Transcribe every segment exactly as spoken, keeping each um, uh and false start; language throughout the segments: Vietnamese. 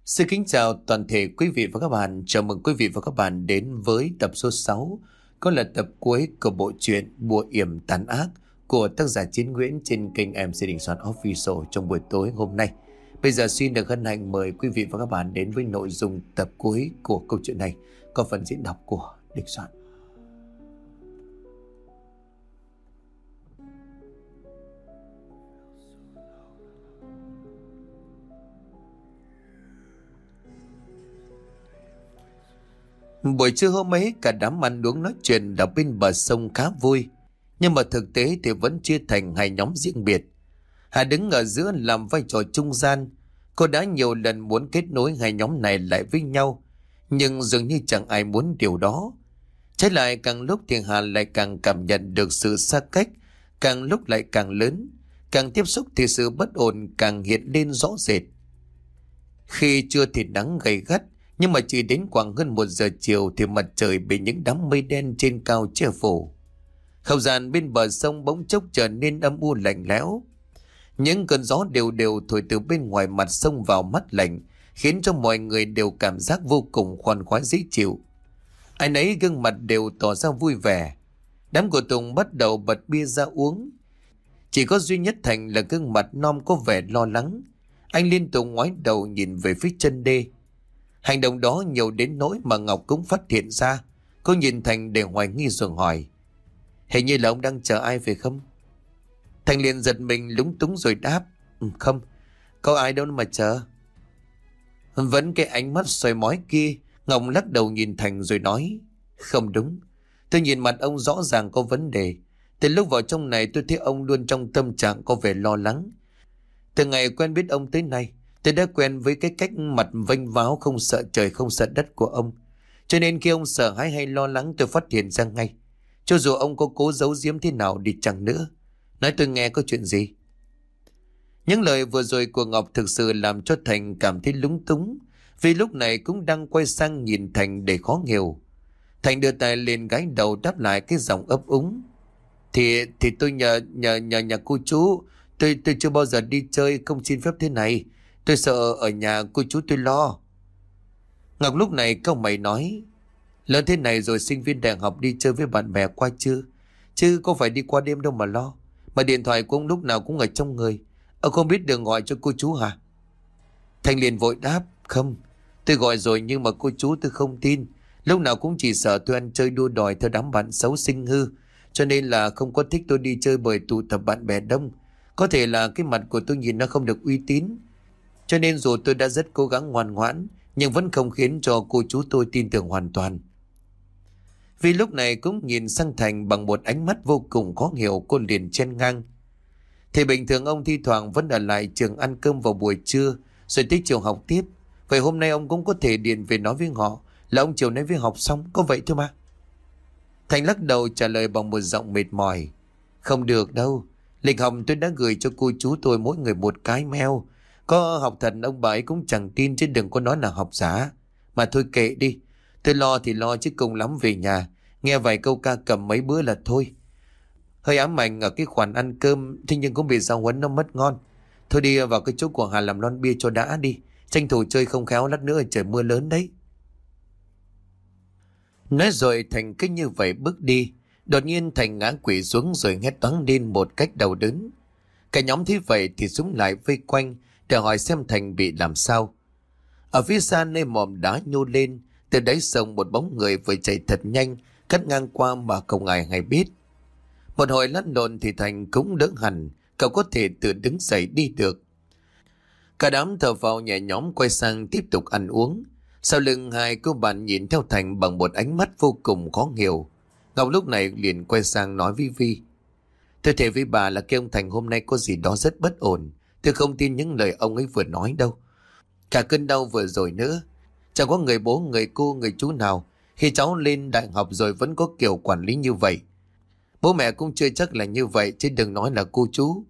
Xin kính chào toàn thể quý vị và các bạn. Chào mừng quý vị và các bạn đến với tập số sáu, có là tập cuối của bộ truyện Bùa Yểm Tàn Ác của tác giả Chiến Nguyễn trên kênh em xê Đình Soạn Official trong buổi tối hôm nay. Bây giờ xin được hân hạnh mời quý vị và các bạn đến với nội dung tập cuối của câu chuyện này, có phần diễn đọc của Đình Soạn. Buổi trưa hôm ấy, cả đám ăn uống nói chuyện ở bên bờ sông khá vui. Nhưng mà thực tế thì vẫn chia thành hai nhóm riêng biệt. Hà đứng ở giữa làm vai trò trung gian. Cô đã nhiều lần muốn kết nối hai nhóm này lại với nhau, nhưng dường như chẳng ai muốn điều đó. Trái lại, càng lúc thì Hà lại càng cảm nhận được sự xa cách, càng lúc lại càng lớn. Càng tiếp xúc thì sự bất ổn càng hiện lên rõ rệt. Khi trưa thì nắng gay gắt, nhưng mà chỉ đến khoảng hơn một giờ chiều thì mặt trời bị những đám mây đen trên cao che phủ. Không gian bên bờ sông bỗng chốc trở nên âm u lạnh lẽo. Những cơn gió đều đều thổi từ bên ngoài mặt sông vào mắt lạnh, khiến cho mọi người đều cảm giác vô cùng khoan khoái dễ chịu. Ai nấy gương mặt đều tỏ ra vui vẻ. Đám của Tùng bắt đầu bật bia ra uống. Chỉ có duy nhất Thành là gương mặt non có vẻ lo lắng. Anh liên tục ngoái đầu nhìn về phía chân đê. Hành động đó nhiều đến nỗi mà Ngọc cũng phát hiện ra. Cô nhìn Thành để hoài nghi rồi hỏi: "Hình như là ông đang chờ ai phải không?" Thành liền giật mình lúng túng rồi đáp: "Ừ, không, có ai đâu mà chờ." Vẫn cái ánh mắt soi mói kia, Ngọc lắc đầu nhìn Thành rồi nói: "Không đúng, tôi nhìn mặt ông rõ ràng có vấn đề. Từ lúc vào trong này tôi thấy ông luôn trong tâm trạng có vẻ lo lắng. Từ ngày quen biết ông tới nay, tôi đã quen với cái cách mặt vênh váo không sợ trời không sợ đất của ông. Cho nên khi ông sợ hãi hay lo lắng tôi phát hiện ra ngay. Cho dù ông có cố giấu giếm thế nào đi chăng nữa. Nói tôi nghe có chuyện gì?" Những lời vừa rồi của Ngọc thực sự làm cho Thành cảm thấy lúng túng, vì lúc này cũng đang quay sang nhìn Thành để khó hiểu. Thành đưa tay lên gái đầu đáp lại cái giọng ấp úng: Thì thì tôi nhờ nhờ nhờ nhà cô chú. Tôi tôi chưa bao giờ đi chơi không xin phép thế này. Tôi sợ ở nhà cô chú tôi lo. Ngọc lúc này cau mày nói: "Lớn thế này rồi sinh viên đại học đi chơi với bạn bè qua chưa? Chứ có phải đi qua đêm đâu mà lo. Mà điện thoại của ông lúc nào cũng ở trong người. Ông không biết đường gọi cho cô chú hả?" Thành liền vội đáp: "Không, tôi gọi rồi nhưng mà cô chú tôi không tin. Lúc nào cũng chỉ sợ tôi ăn chơi đua đòi theo đám bạn xấu sinh hư. Cho nên là không có thích tôi đi chơi bởi tụ tập bạn bè đông. Có thể là cái mặt của tôi nhìn nó không được uy tín. Cho nên dù tôi đã rất cố gắng ngoan ngoãn, nhưng vẫn không khiến cho cô chú tôi tin tưởng hoàn toàn." Vì lúc này cũng nhìn sang Thành bằng một ánh mắt vô cùng khó hiểu, cô liền chen ngang: "Thì bình thường ông thi thoảng vẫn ở lại trường ăn cơm vào buổi trưa, rồi tới chiều học tiếp. Vậy hôm nay ông cũng có thể điện về nói với họ là ông chiều nay với học xong, có vậy thôi mà." Thành lắc đầu trả lời bằng một giọng mệt mỏi: "Không được đâu. Lịch học tôi đã gửi cho cô chú tôi mỗi người một cái mail. Có học thật ông bà ấy cũng chẳng tin, chứ đừng có nói là học giả. Mà thôi kệ đi. Tôi lo thì lo chứ cùng lắm về nhà nghe vài câu ca cầm mấy bữa là thôi. Hơi ám ảnh ở cái khoản ăn cơm, thế nhưng cũng bị giáo huấn nó mất ngon. Thôi đi vào cái chỗ của Hà làm lon bia cho đã đi. Tranh thủ chơi không khéo lát nữa trời mưa lớn đấy." Nói rồi Thành cứ như vậy bước đi. Đột nhiên Thành ngã quỵ xuống rồi hét toáng lên một cách đau đớn. Cả nhóm thấy vậy thì súng lại vây quanh để hỏi xem Thành bị làm sao. Ở phía xa nơi mỏm đá nhô lên, từ đáy sông một bóng người vừa chạy thật nhanh cắt ngang qua mà không ai hay biết. Một hồi lăn lộn thì Thành cũng đỡ hẳn, cậu có thể tự đứng dậy đi được. Cả đám thở phào nhẹ nhõm quay sang tiếp tục ăn uống. Sau lưng hai cô bạn nhìn theo Thành bằng một ánh mắt vô cùng khó hiểu. Ngọc lúc này liền quay sang nói với Vi: "Tôi thề với bà là cái ông Thành hôm nay có gì đó rất bất ổn. Tôi không tin những lời ông ấy vừa nói đâu. Cả cơn đau vừa rồi nữa. Chẳng có người bố, người cô, người chú nào khi cháu lên đại học rồi vẫn có kiểu quản lý như vậy. Bố mẹ cũng chưa chắc là như vậy, chứ đừng nói là cô chú."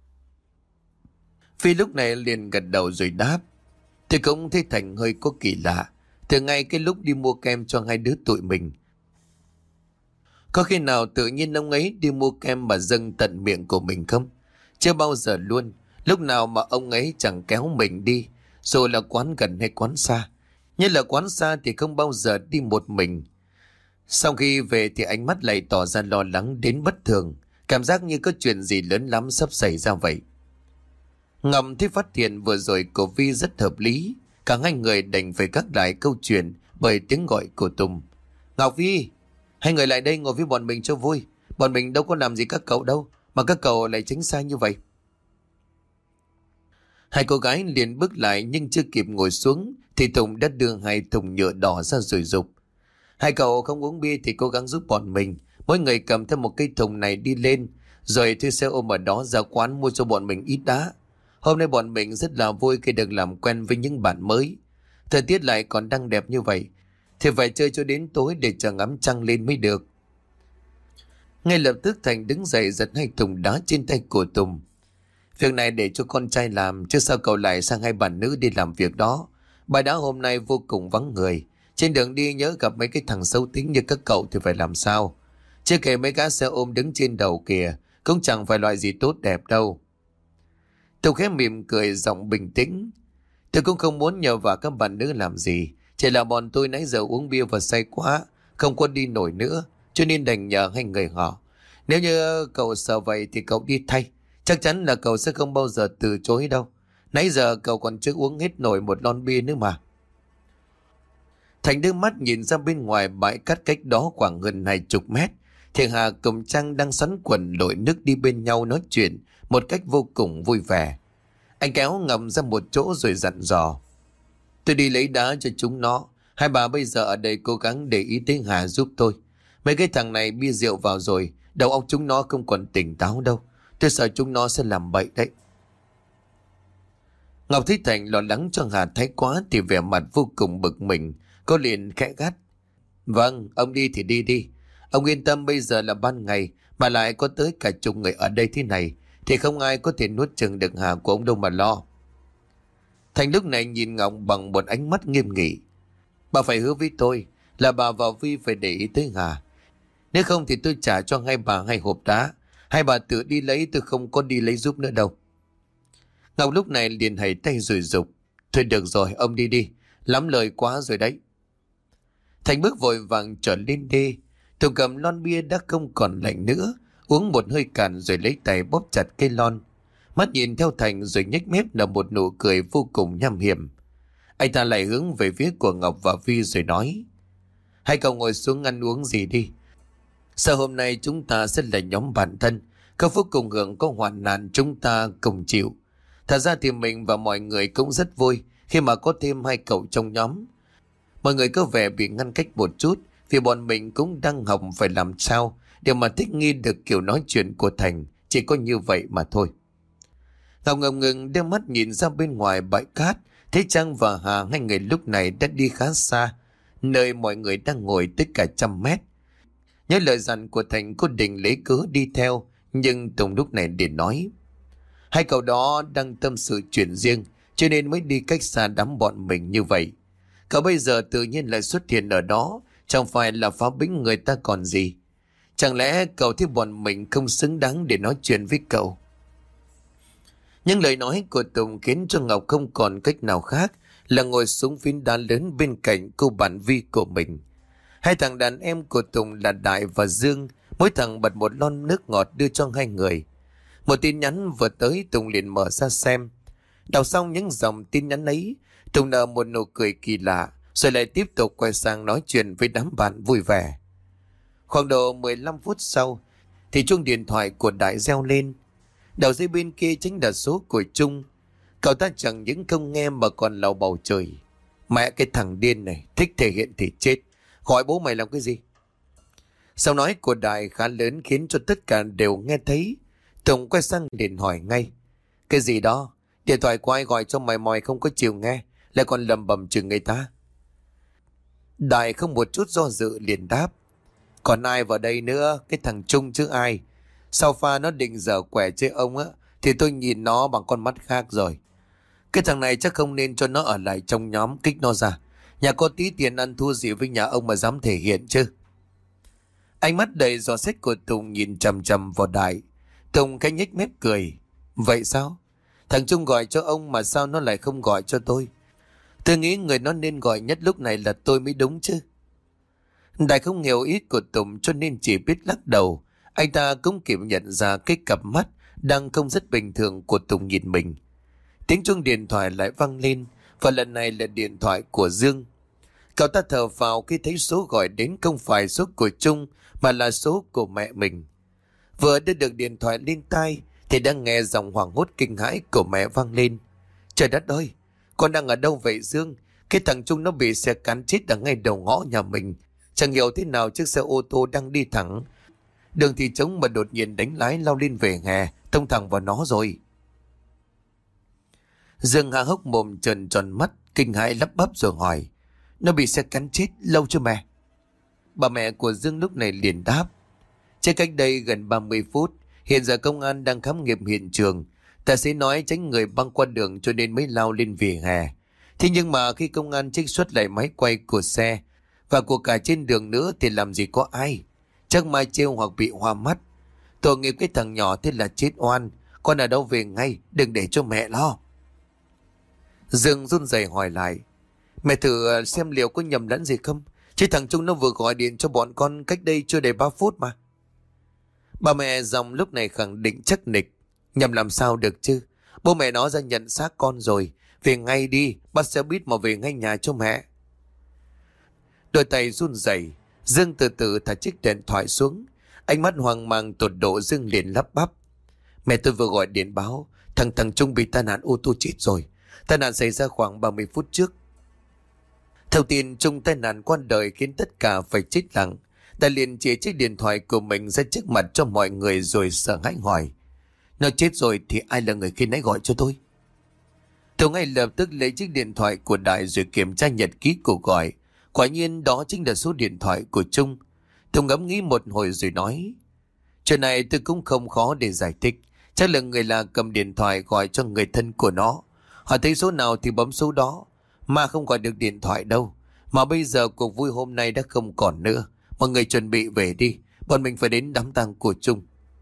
Phi lúc này liền gật đầu rồi đáp: "Tôi cũng thấy Thành hơi có kỳ lạ. Từ ngay cái lúc đi mua kem cho hai đứa tụi mình, có khi nào tự nhiên ông ấy đi mua kem mà dâng tận miệng của mình không? Chưa bao giờ luôn. Lúc nào mà ông ấy chẳng kéo mình đi, dù là quán gần hay quán xa. Nhất là quán xa thì không bao giờ đi một mình. Sau khi về thì ánh mắt lại tỏ ra lo lắng đến bất thường, cảm giác như có chuyện gì lớn lắm sắp xảy ra vậy. Ngọc thấy phát hiện vừa rồi của Vi rất hợp lý, cả hai người đành phải gác lại câu chuyện bởi tiếng gọi của Tùng. Ngọc, Vi, hai người lại đây ngồi với bọn mình cho vui. Bọn mình đâu có làm gì các cậu đâu, mà các cậu lại tránh xa như vậy. Hai cô gái liền bước lại nhưng chưa kịp ngồi xuống thì Tùng đã đưa hai thùng nhựa đỏ ra rồi dục. Hai cậu không uống bia thì cố gắng giúp bọn mình. Mỗi người cầm theo một cây thùng này đi lên, rồi thuê xe ôm ở đó ra quán mua cho bọn mình ít đá. Hôm nay bọn mình rất là vui khi được làm quen với những bạn mới. Thời tiết lại còn đang đẹp như vậy, thì phải chơi cho đến tối để chờ ngắm trăng lên mới được. Ngay lập tức Thành đứng dậy giật hai thùng đá trên tay của Tùng. Việc này để cho con trai làm, chứ sao cậu lại sang hai bạn nữ đi làm việc đó. Bài đá hôm nay vô cùng vắng người. Trên đường đi nhớ gặp mấy cái thằng xấu tính như các cậu thì phải làm sao. Chưa kể mấy cái xe ôm đứng trên đầu kìa, cũng chẳng phải loại gì tốt đẹp đâu. Tùng khẽ mỉm cười giọng bình tĩnh. Tôi cũng không muốn nhờ vào các bạn nữ làm gì. Chỉ là bọn tôi nãy giờ uống bia và say quá, không có đi nổi nữa, cho nên đành nhờ hai người họ. Nếu như cậu sợ vậy thì cậu đi thay. Chắc chắn là cậu sẽ không bao giờ từ chối đâu. Nãy giờ cậu còn chưa uống hết nổi một lon bia nữa mà. Thành đưa mắt nhìn ra bên ngoài bãi cát cách đó khoảng gần hai chục mét. Thiện Hà cùng Trăng đang xoắn quần lội nước đi bên nhau nói chuyện một cách vô cùng vui vẻ. Anh kéo Ngầm ra một chỗ rồi dặn dò. Tôi đi lấy đá cho chúng nó. Hai bà bây giờ ở đây cố gắng để ý tới Hà giúp tôi. Mấy cái thằng này bia rượu vào rồi, đầu óc chúng nó không còn tỉnh táo đâu. Tôi sợ chúng nó sẽ làm bậy đấy. Ngọc thấy Thành lo lắng cho Hà thái quá thì vẻ mặt vô cùng bực mình. Cô liền khẽ gắt. Vâng, ông đi thì đi đi. Ông yên tâm, bây giờ là ban ngày mà lại có tới cả chục người ở đây thế này thì không ai có thể nuốt chừng được Hà của ông đâu mà lo. Thành lúc này nhìn Ngọc bằng một ánh mắt nghiêm nghị. Bà phải hứa với tôi là bà và Vi phải để ý tới Hà. Nếu không thì tôi trả cho hai bà hai hộp đá. Hai bà tự đi lấy, tôi không có đi lấy giúp nữa đâu. Ngọc lúc này liền hầy tay rồi dục. Thôi được rồi, ông đi đi. Lắm lời quá rồi đấy. Thành bước vội vàng trở lên đi. Tùng cầm lon bia đã không còn lạnh nữa, uống một hơi cạn rồi lấy tay bóp chặt cây lon. Mắt nhìn theo Thành rồi nhếch mép là một nụ cười vô cùng nham hiểm. Anh ta lại hướng về phía của Ngọc và Vi rồi nói. Hai cậu ngồi xuống ăn uống gì đi. Sau hôm nay chúng ta sẽ là nhóm bạn thân. Có phúc cùng hưởng, có hoạn nạn chúng ta cùng chịu. Thật ra thì mình và mọi người cũng rất vui khi mà có thêm hai cậu trong nhóm. Mọi người có vẻ bị ngăn cách một chút vì bọn mình cũng đang học phải làm sao để mà thích nghi được kiểu nói chuyện của Thành. Chỉ có như vậy mà thôi. Ngọc ngập ngừng đưa mắt nhìn ra bên ngoài bãi cát, thấy Trang và Hà hai người lúc này đã đi khá xa, nơi mọi người đang ngồi tới cả trăm mét. Nhớ lời dặn của Thành, cô định lấy cớ đi theo, nhưng Tùng lúc này để nói. Hai cậu đó đang tâm sự chuyện riêng, cho nên mới đi cách xa đám bọn mình như vậy. Cậu bây giờ tự nhiên lại xuất hiện ở đó, chẳng phải là phá bĩnh người ta còn gì. Chẳng lẽ cậu thấy bọn mình không xứng đáng để nói chuyện với cậu? Những lời nói của Tùng khiến cho Ngọc không còn cách nào khác là ngồi xuống phiến đá lớn bên cạnh cô bạn Vi của mình. Hai thằng đàn em của Tùng là Đại và Dương, mỗi thằng bật một lon nước ngọt đưa cho hai người. Một tin nhắn vừa tới, Tùng liền mở ra xem. Đọc xong những dòng tin nhắn ấy, Tùng nở một nụ cười kỳ lạ, rồi lại tiếp tục quay sang nói chuyện với đám bạn vui vẻ. Khoảng độ mười lăm phút sau thì chuông điện thoại của Đại reo lên. Đầu dây bên kia chính là số của Trung. Cậu ta chẳng những không nghe mà còn lầu bầu trời. Mẹ cái thằng điên này, thích thể hiện thì chết. Gọi bố mày làm cái gì? Sau nói của Đại khá lớn khiến cho tất cả đều nghe thấy. Tùng quay sang liền hỏi ngay. Cái gì đó? Điện thoại của ai gọi cho mày mòi không có chiều nghe, lại còn lầm bầm chừng người ta. Đại không một chút do dự liền đáp. Còn ai vào đây nữa, cái thằng Trung chứ ai. Sau pha nó định dở quẻ chơi ông á, thì tôi nhìn nó bằng con mắt khác rồi. Cái thằng này chắc không nên cho nó ở lại trong nhóm, kích nó ra. Nhà có tí tiền ăn thua gì với nhà ông mà dám thể hiện chứ. Ánh mắt đầy dò xét của Tùng nhìn chằm chằm vào Đại. Tùng khẽ nhếch mép cười. Vậy sao? Thằng Trung gọi cho ông mà sao nó lại không gọi cho tôi? Tôi nghĩ người nó nên gọi nhất lúc này là tôi mới đúng chứ. Đại không hiểu ý của Tùng cho nên chỉ biết lắc đầu. Anh ta cũng kịp nhận ra cái cặp mắt đang không rất bình thường của Tùng nhìn mình. Tiếng chuông điện thoại lại vang lên, và lần này là điện thoại của Dương. Cậu ta thở phào khi thấy số gọi đến không phải số của Trung mà là số của mẹ mình. Vừa đưa được điện thoại lên tai thì đang nghe giọng hoảng hốt kinh hãi của mẹ vang lên. Trời đất ơi, con đang ở đâu vậy Dương? Cái thằng Trung nó bị xe cán chết ở ngay đầu ngõ nhà mình. Chẳng hiểu thế nào chiếc xe ô tô đang đi thẳng đường thì trống mà đột nhiên đánh lái lao lên về hè, tông thẳng vào nó rồi. Dương há hốc mồm trợn tròn mắt, kinh hãi lắp bắp rồi hỏi: Nó bị xe cán chết lâu chưa mẹ? Bà mẹ của Dương lúc này liền đáp: Chết cách đây gần ba mươi phút. Hiện giờ công an đang khám nghiệm hiện trường. Tài xế nói tránh người băng qua đường cho nên mới lao lên vỉa hè. Thế nhưng mà khi công an trích xuất lại máy quay của xe và của cả trên đường nữa thì làm gì có ai. Chắc mai trêu hoặc bị hoa mắt. Tội nghiệp cái thằng nhỏ thế là chết oan. Con ở đâu về ngay, đừng để cho mẹ lo. Dương run rẩy hỏi lại: Mẹ thử xem liệu có nhầm lẫn gì không? Chứ thằng Trung nó vừa gọi điện cho bọn con cách đây chưa đầy ba phút mà. Bà mẹ dòng lúc này khẳng định chắc nịch: Nhầm làm sao được chứ? Bố mẹ nó ra nhận xác con rồi. Về ngay đi, bắt xe buýt mà về ngay nhà cho mẹ. Đôi tay run rẩy, Dương từ từ thả chiếc điện thoại xuống. Ánh mắt hoang mang tột độ, Dương liền lắp bắp: Mẹ, tôi vừa gọi điện báo thằng thằng Trung bị tai nạn ô tô chết rồi. Tai nạn xảy ra khoảng ba mươi phút trước. Thông tin Trung tai nạn qua đời khiến tất cả phải chết lặng. Ta liền chỉ chiếc điện thoại của mình ra trước mặt cho mọi người rồi sợ hãi hỏi: Nó chết rồi thì ai là người khi nãy gọi cho tôi? Tôi ngay lập tức lấy chiếc điện thoại của Đại rồi kiểm tra nhật ký cuộc gọi. Quả nhiên đó chính là số điện thoại của Trung. Tôi ngẫm nghĩ một hồi rồi nói: Chuyện này tôi cũng không khó để giải thích. Chắc là người là cầm điện thoại gọi cho người thân của nó. Họ thấy số nào thì bấm số đó, mà không gọi được điện thoại đâu. Mà bây giờ cuộc vui hôm nay đã không còn nữa. Mọi người chuẩn bị về đi, bọn mình phải đến đám tang của Trung.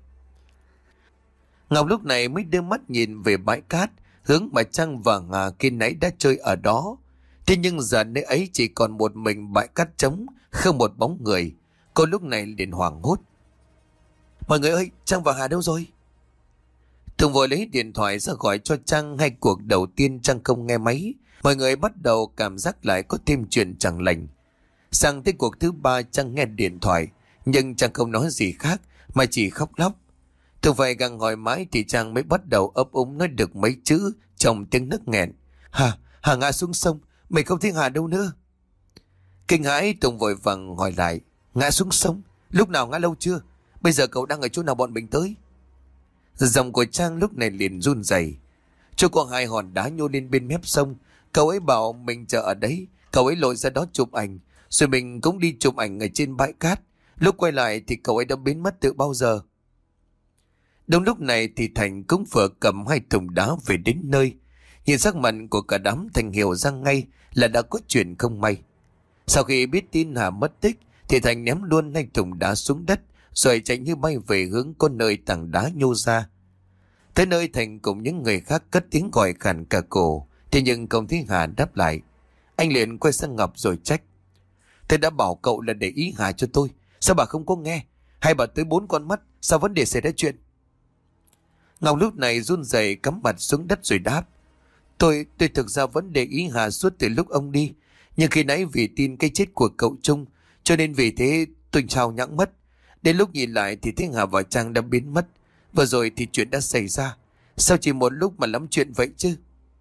Ngọc lúc này mới đưa mắt nhìn về bãi cát, hướng mà Trăng và Ngà khi nãy đã chơi ở đó. Thế nhưng giờ nơi ấy chỉ còn một mình bãi cát trống, không một bóng người. Cô lúc này liền hoảng hốt: Mọi người ơi, Trăng và Hà đâu rồi? Tùng vội lấy điện thoại ra gọi cho Trăng. Hai cuộc đầu tiên Trăng không nghe máy. Mọi người bắt đầu cảm giác lại có thêm chuyện chẳng lành. Sang tới cuộc thứ ba Trăng nghe điện thoại, nhưng Trăng không nói gì khác mà chỉ khóc lóc. Tùng phải gặng hỏi mãi thì Trăng mới bắt đầu ấp úng nói được mấy chữ trong tiếng nấc nghẹn: Hà, Hà ngã xuống sông, mày không thấy Hà đâu nữa. Kinh hãi Tùng vội vàng hỏi lại: Ngã xuống sông? Lúc nào, ngã lâu chưa? Bây giờ cậu đang ở chỗ nào bọn mình tới? Giọng của Trang lúc này liền run rẩy. Chỗ có hai hòn đá nhô lên bên mép sông. Cậu ấy bảo mình chờ ở đấy. Cậu ấy lội ra đó chụp ảnh, rồi mình cũng đi chụp ảnh ở trên bãi cát. Lúc quay lại thì cậu ấy đã biến mất từ bao giờ. Đúng lúc này thì Thành cũng vừa cầm hai thùng đá về đến nơi. Nhìn sắc mặt của cả đám, Thành hiểu ra ngay là đã có chuyện không may. Sau khi biết tin Hà mất tích thì Thành ném luôn hai thùng đá xuống đất, rồi chạy như bay về hướng con nơi tảng đá nhô ra. Tới nơi Thành cùng những người khác cất tiếng gọi khàn cả cổ, thế nhưng không thấy Hà đáp lại. Anh liền quay sang Ngọc rồi trách: Tôi đã bảo cậu là để ý Hà cho tôi, sao bà không có nghe? Hay bà tới bốn con mắt, sao vấn đề xảy ra chuyện? Ngọc lúc này run rẩy cắm mặt xuống đất rồi đáp: Tôi, tôi thực ra vẫn để ý Hà suốt từ lúc ông đi. Nhưng khi nãy vì tin cái chết của cậu Trung, cho nên vì thế tôi trao nhãng mất. Đến lúc nhìn lại thì thấy Hà và Trang đã biến mất. Vừa rồi thì chuyện đã xảy ra. Sao chỉ một lúc mà lắm chuyện vậy chứ?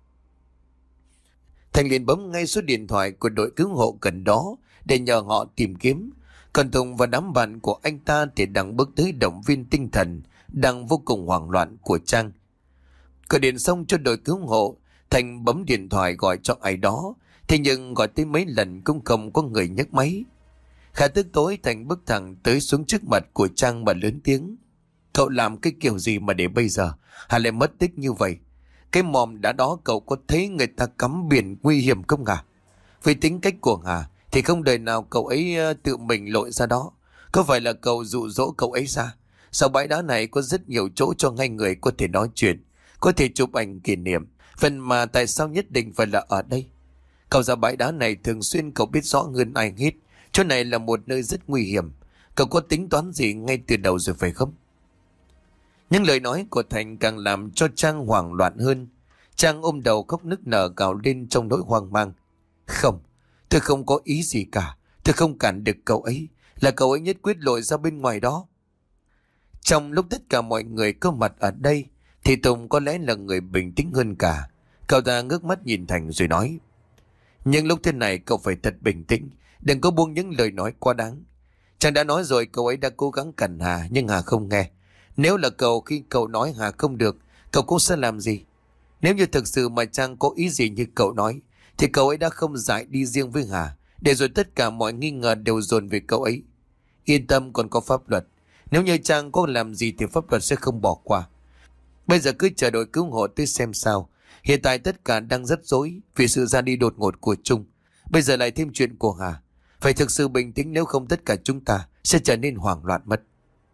Thành liền bấm ngay số điện thoại của đội cứu hộ gần đó để nhờ họ tìm kiếm. Còn Tùng và đám bạn của anh ta thì đang bước tới động viên tinh thần đang vô cùng hoảng loạn của Trang. Gọi điện xong cho đội cứu hộ, Thành bấm điện thoại gọi cho ai đó. Thế nhưng gọi tới mấy lần cũng không có người nhấc máy. Khá tức tối, Thành bước thẳng tới xuống trước mặt của Trang mà lớn tiếng: Cậu làm cái kiểu gì mà để bây giờ Hà lại mất tích như vậy? Cái mòm đá đó cậu có thấy người ta cắm biển nguy hiểm không hả? Với tính cách của Hà thì không đời nào cậu ấy tự mình lội ra đó. Có phải là cậu dụ dỗ cậu ấy ra? Sau bãi đá này có rất nhiều chỗ cho ngay người có thể nói chuyện, có thể chụp ảnh kỷ niệm. Phần mà tại sao nhất định phải là ở đây? Cậu ra bãi đá này thường xuyên, cậu biết rõ hơn ai hết. Chỗ này là một nơi rất nguy hiểm. Cậu có tính toán gì ngay từ đầu rồi phải không? Những lời nói của Thành càng làm cho Trang hoảng loạn hơn. Trang ôm đầu khóc nức nở gào lên trong nỗi hoang mang. Không, tôi không có ý gì cả. Tôi không cản được cậu ấy. Là cậu ấy nhất quyết lội ra bên ngoài đó. Trong lúc tất cả mọi người có mặt ở đây thì Tùng có lẽ là người bình tĩnh hơn cả. Cậu ta ngước mắt nhìn Thành rồi nói: Nhưng lúc thế này cậu phải thật bình tĩnh. Đừng có buông những lời nói quá đáng. Chàng đã nói rồi, cậu ấy đã cố gắng cản Hà nhưng Hà không nghe. Nếu là cậu, khi cậu nói Hà không được, cậu cũng sẽ làm gì? Nếu như thực sự mà Trang có ý gì như cậu nói thì cậu ấy đã không giải đi riêng với Hà, để rồi tất cả mọi nghi ngờ đều dồn về cậu ấy. Yên tâm, còn có pháp luật. Nếu như Trang có làm gì thì pháp luật sẽ không bỏ qua. Bây giờ cứ chờ đội cứu hộ tới xem sao. Hiện tại tất cả đang rất rối vì sự ra đi đột ngột của Trung. Bây giờ lại thêm chuyện của Hà. Phải thực sự bình tĩnh, nếu không tất cả chúng ta sẽ trở nên hoảng loạn mất.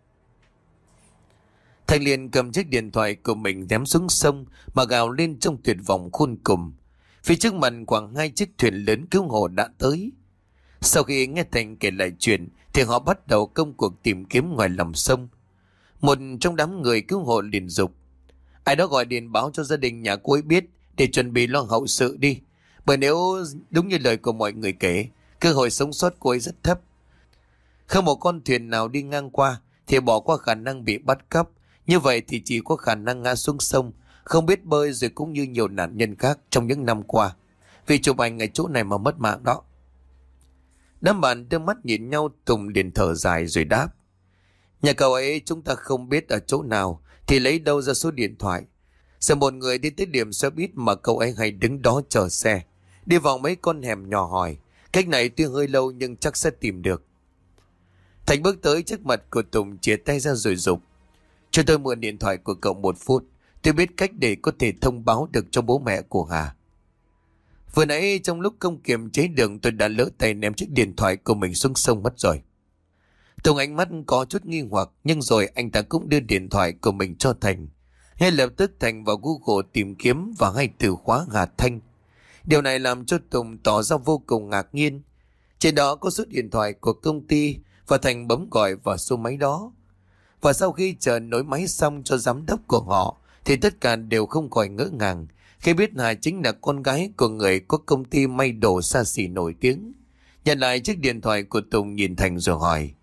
Thành liền cầm chiếc điện thoại của mình ném xuống sông mà gào lên trong tuyệt vọng khôn cùng. Phía trước mặt khoảng hai chiếc thuyền lớn cứu hộ đã tới. Sau khi nghe Thành kể lại chuyện thì họ bắt đầu công cuộc tìm kiếm ngoài lòng sông. Một trong đám người cứu hộ liền dục: Ai đó gọi điện báo cho gia đình nhà cô ấy biết để chuẩn bị lo hậu sự đi. Bởi nếu đúng như lời của mọi người kể, cơ hội sống sót cô ấy rất thấp. Không một con thuyền nào đi ngang qua thì bỏ qua khả năng bị bắt cóc. Như vậy thì chỉ có khả năng ngã xuống sông, không biết bơi, rồi cũng như nhiều nạn nhân khác trong những năm qua vì chụp ảnh ở chỗ này mà mất mạng đó. Đám bạn đưa mắt nhìn nhau, Tùng liền thở dài rồi đáp: Nhà cậu ấy chúng ta không biết ở chỗ nào thì lấy đâu ra số điện thoại. Giờ một người đi tới điểm xe buýt mà cậu ấy hay đứng đó chờ xe, đi vào mấy con hẻm nhỏ hỏi. Cách này tuy hơi lâu nhưng chắc sẽ tìm được. Thành bước tới trước mặt của Tùng, chìa tay ra rồi dục: Cho tôi mượn điện thoại của cậu một phút. Tôi biết cách để có thể thông báo được cho bố mẹ của Hà. Vừa nãy trong lúc không kiềm chế được, tôi đã lỡ tay ném chiếc điện thoại của mình xuống sông mất rồi. Tùng ánh mắt có chút nghi hoặc, nhưng rồi anh ta cũng đưa điện thoại của mình cho Thành. Ngay lập tức Thành vào Google tìm kiếm và ngay từ khóa Hà Thanh. Điều này làm cho Tùng tỏ ra vô cùng ngạc nhiên. Trên đó có số điện thoại của công ty và Thành bấm gọi vào số máy đó. Và sau khi chờ nối máy xong cho giám đốc của họ thì tất cả đều không khỏi ngỡ ngàng khi biết Hà chính là con gái của người có công ty may đồ xa xỉ nổi tiếng. Nhận lại chiếc điện thoại của Tùng, nhìn Thành rồi hỏi: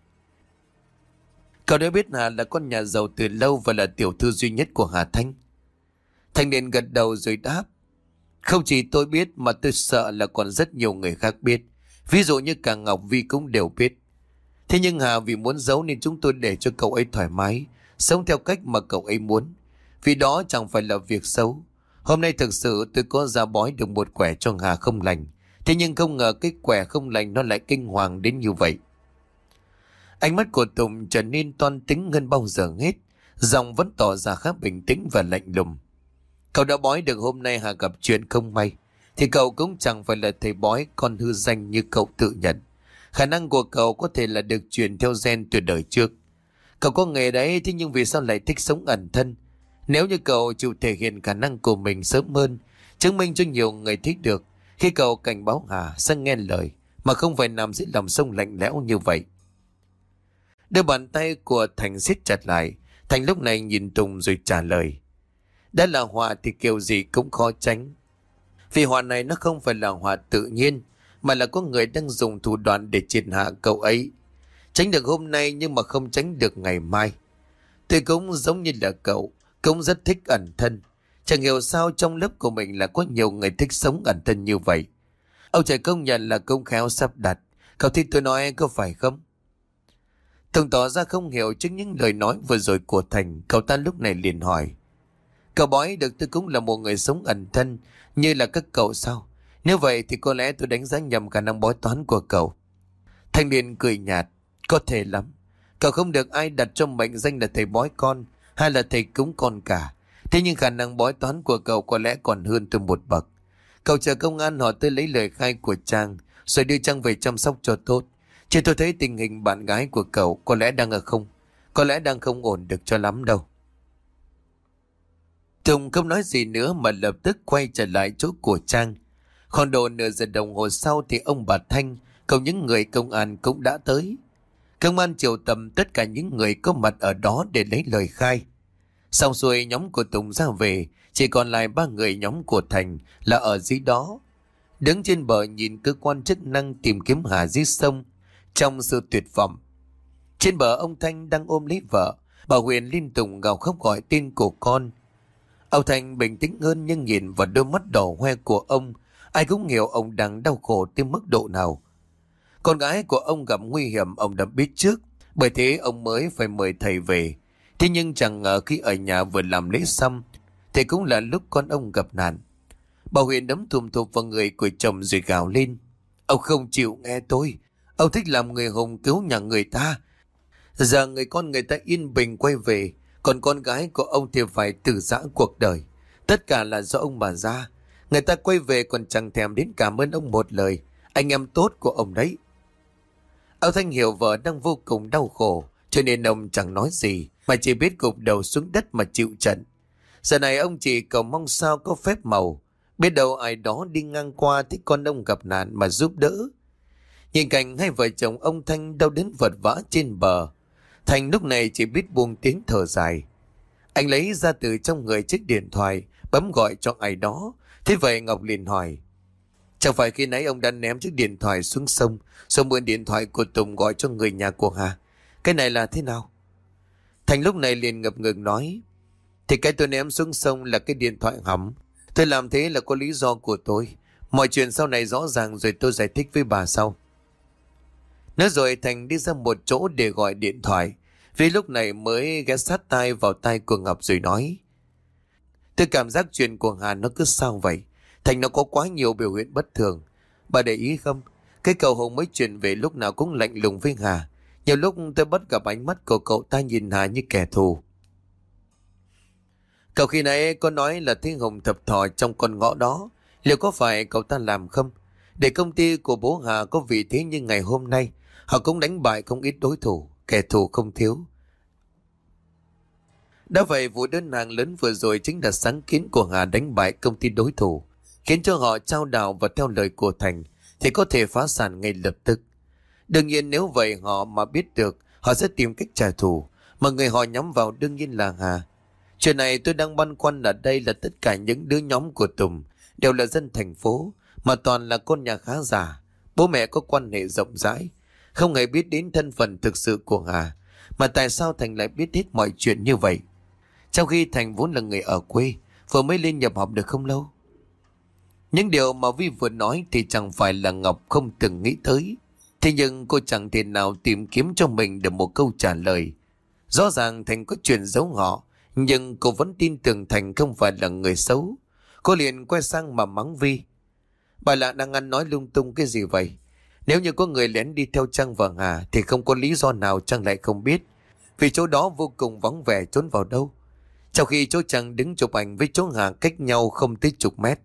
Cậu đã biết Hà là con nhà giàu từ lâu và là tiểu thư duy nhất của Hà Thanh? Thành liền gật đầu rồi đáp: Không chỉ tôi biết mà tôi sợ là còn rất nhiều người khác biết. Ví dụ như cả Ngọc Vi cũng đều biết. Thế nhưng Hà vì muốn giấu nên chúng tôi để cho cậu ấy thoải mái, sống theo cách mà cậu ấy muốn. Vì đó chẳng phải là việc xấu. Hôm nay thực sự tôi có ra bói được một quẻ cho Hà không lành. Thế nhưng không ngờ cái quẻ không lành nó lại kinh hoàng đến như vậy. Ánh mắt của Tùng trở nên toan tính hơn bao giờ hết. Giọng vẫn tỏ ra khá bình tĩnh và lạnh lùng. Cậu đã bói được hôm nay Hà gặp chuyện không may thì cậu cũng chẳng phải là thầy bói con hư danh như cậu tự nhận. Khả năng của cậu có thể là được truyền theo gen từ đời trước. Cậu có nghề đấy, thế nhưng vì sao lại thích sống ẩn thân? Nếu như cậu chịu thể hiện khả năng của mình sớm hơn, chứng minh cho nhiều người thích được, khi cậu cảnh báo Hà sẽ nghe lời mà không phải nằm dưới lòng sông lạnh lẽo như vậy. Đôi bàn tay của Thành siết chặt lại. Thành lúc này nhìn Tùng rồi trả lời: Đã là họa thì kiểu gì cũng khó tránh. Vì họa này nó không phải là họa tự nhiên, mà là có người đang dùng thủ đoạn để triệt hạ cậu ấy. Tránh được hôm nay nhưng mà không tránh được ngày mai. Tôi cũng giống như là cậu, cũng rất thích ẩn thân. Chẳng hiểu sao trong lớp của mình là có nhiều người thích sống ẩn thân như vậy. Ông trời công nhận là công khéo sắp đặt. Cậu thích tôi nói có phải không? Tùng tỏ ra không hiểu trước những lời nói vừa rồi của Thành. Cậu ta lúc này liền hỏi: Cậu bói được tôi cũng là một người sống ẩn thân như là các cậu sao? Nếu vậy thì có lẽ tôi đánh giá nhầm khả năng bói toán của cậu. Thanh niên cười nhạt: Có thể lắm. Cậu không được ai đặt cho mệnh danh là thầy bói con hay là thầy cúng con cả. Thế nhưng khả năng bói toán của cậu có lẽ còn hơn tôi một bậc. Cậu chờ công an họ tới lấy lời khai của Trang rồi đưa Trang về chăm sóc cho tốt. Chứ tôi thấy tình hình bạn gái của cậu có lẽ đang ở không Có lẽ đang không ổn được cho lắm đâu. Tùng không nói gì nữa mà lập tức quay trở lại chỗ của Trang. Khoảng độ nửa giờ đồng hồ sau thì ông bà Thanh cùng những người công an cũng đã tới. Công an triệu tập tất cả những người có mặt ở đó để lấy lời khai. Xong xuôi nhóm của Tùng ra về, chỉ còn lại ba người nhóm của Thành là ở dưới đó. Đứng trên bờ nhìn cơ quan chức năng tìm kiếm Hà dưới sông trong sự tuyệt vọng. Trên bờ ông Thanh đang ôm lấy vợ, bà Huyền liên tục gào khóc gọi tên của con. Ông Thanh bình tĩnh hơn nhưng nhìn vào đôi mắt đỏ hoe của ông, ai cũng hiểu ông đang đau khổ tới mức độ nào. Con gái của ông gặp nguy hiểm ông đã biết trước, bởi thế ông mới phải mời thầy về. Thế nhưng chẳng ngờ khi ở nhà vừa làm lễ xong thì cũng là lúc con ông gặp nạn. Bà Huyền đấm thùm thụp vào người của chồng rồi gào lên. Ông không chịu nghe tôi, ông thích làm người hùng cứu nhà người ta. Giờ người con người ta yên bình quay về, còn con gái của ông thì phải từ giã cuộc đời. Tất cả là do ông bà ra. Người ta quay về còn chẳng thèm đến cảm ơn ông một lời. Anh em tốt của ông đấy. Ông Thanh hiểu vợ đang vô cùng đau khổ, cho nên ông chẳng nói gì, mà chỉ biết gục đầu xuống đất mà chịu trận. Giờ này ông chỉ cầu mong sao có phép màu, biết đâu ai đó đi ngang qua thấy con ông gặp nạn mà giúp đỡ. Nhìn cảnh hai vợ chồng ông Thanh đau đớn vật vã trên bờ, Thành lúc này chỉ biết buông tiếng thở dài. Anh lấy ra từ trong người chiếc điện thoại, bấm gọi cho ai đó. Thế vậy Ngọc liền hỏi, chẳng phải khi nãy ông đã ném chiếc điện thoại xuống sông, rồi mượn điện thoại của Tùng gọi cho người nhà của Hà? Cái này là thế nào? Thành lúc này liền ngập ngừng nói, thì cái tôi ném xuống sông là cái điện thoại hỏng. Tôi làm thế là có lý do của tôi. Mọi chuyện sau này rõ ràng rồi tôi giải thích với bà sau. Nói rồi Thành đi ra một chỗ để gọi điện thoại. Vì lúc này mới ghé sát tai vào tai của Ngọc rồi nói, tôi cảm giác chuyện của Hà nó cứ sao vậy. Thành nó có quá nhiều biểu hiện bất thường. Bà để ý không? Cái cậu Hùng mới chuyện về lúc nào cũng lạnh lùng với Hà. Nhiều lúc tôi bắt gặp ánh mắt của cậu ta nhìn Hà như kẻ thù. Cậu khi nãy có nói là thấy Hùng thập thò trong con ngõ đó. Liệu có phải cậu ta làm không? Để công ty của bố Hà có vị thế như ngày hôm nay, họ cũng đánh bại không ít đối thủ, kẻ thù không thiếu. Đã vậy vụ đơn hàng lớn vừa rồi chính là sáng kiến của Hà đánh bại công ty đối thủ, khiến cho họ trao đảo và theo lời của Thành thì có thể phá sản ngay lập tức. Đương nhiên nếu vậy họ mà biết được, họ sẽ tìm cách trả thù, mà người họ nhắm vào đương nhiên là Hà. Chuyện này tôi đang băn khoăn ở đây là tất cả những đứa nhóm của Tùng đều là dân thành phố, mà toàn là con nhà khá giả, bố mẹ có quan hệ rộng rãi, không hề biết đến thân phận thực sự của Hà. Mà tại sao Thành lại biết hết mọi chuyện như vậy, trong khi Thành vốn là người ở quê, vừa mới lên nhập học được không lâu? Những điều mà Vi vừa nói thì chẳng phải là Ngọc không từng nghĩ tới. Thế nhưng cô chẳng thể nào tìm kiếm cho mình được một câu trả lời. Rõ ràng Thành có chuyện giấu họ, nhưng cô vẫn tin tưởng Thành không phải là người xấu. Cô liền quay sang mà mắng Vi. Bà lạ đang ăn nói lung tung cái gì vậy? Nếu như có người lén đi theo Trăng và Hà thì không có lý do nào Trăng lại không biết. Vì chỗ đó vô cùng vắng vẻ, trốn vào đâu? Trong khi chỗ Trăng đứng chụp ảnh với chỗ Hà cách nhau không tới chục mét.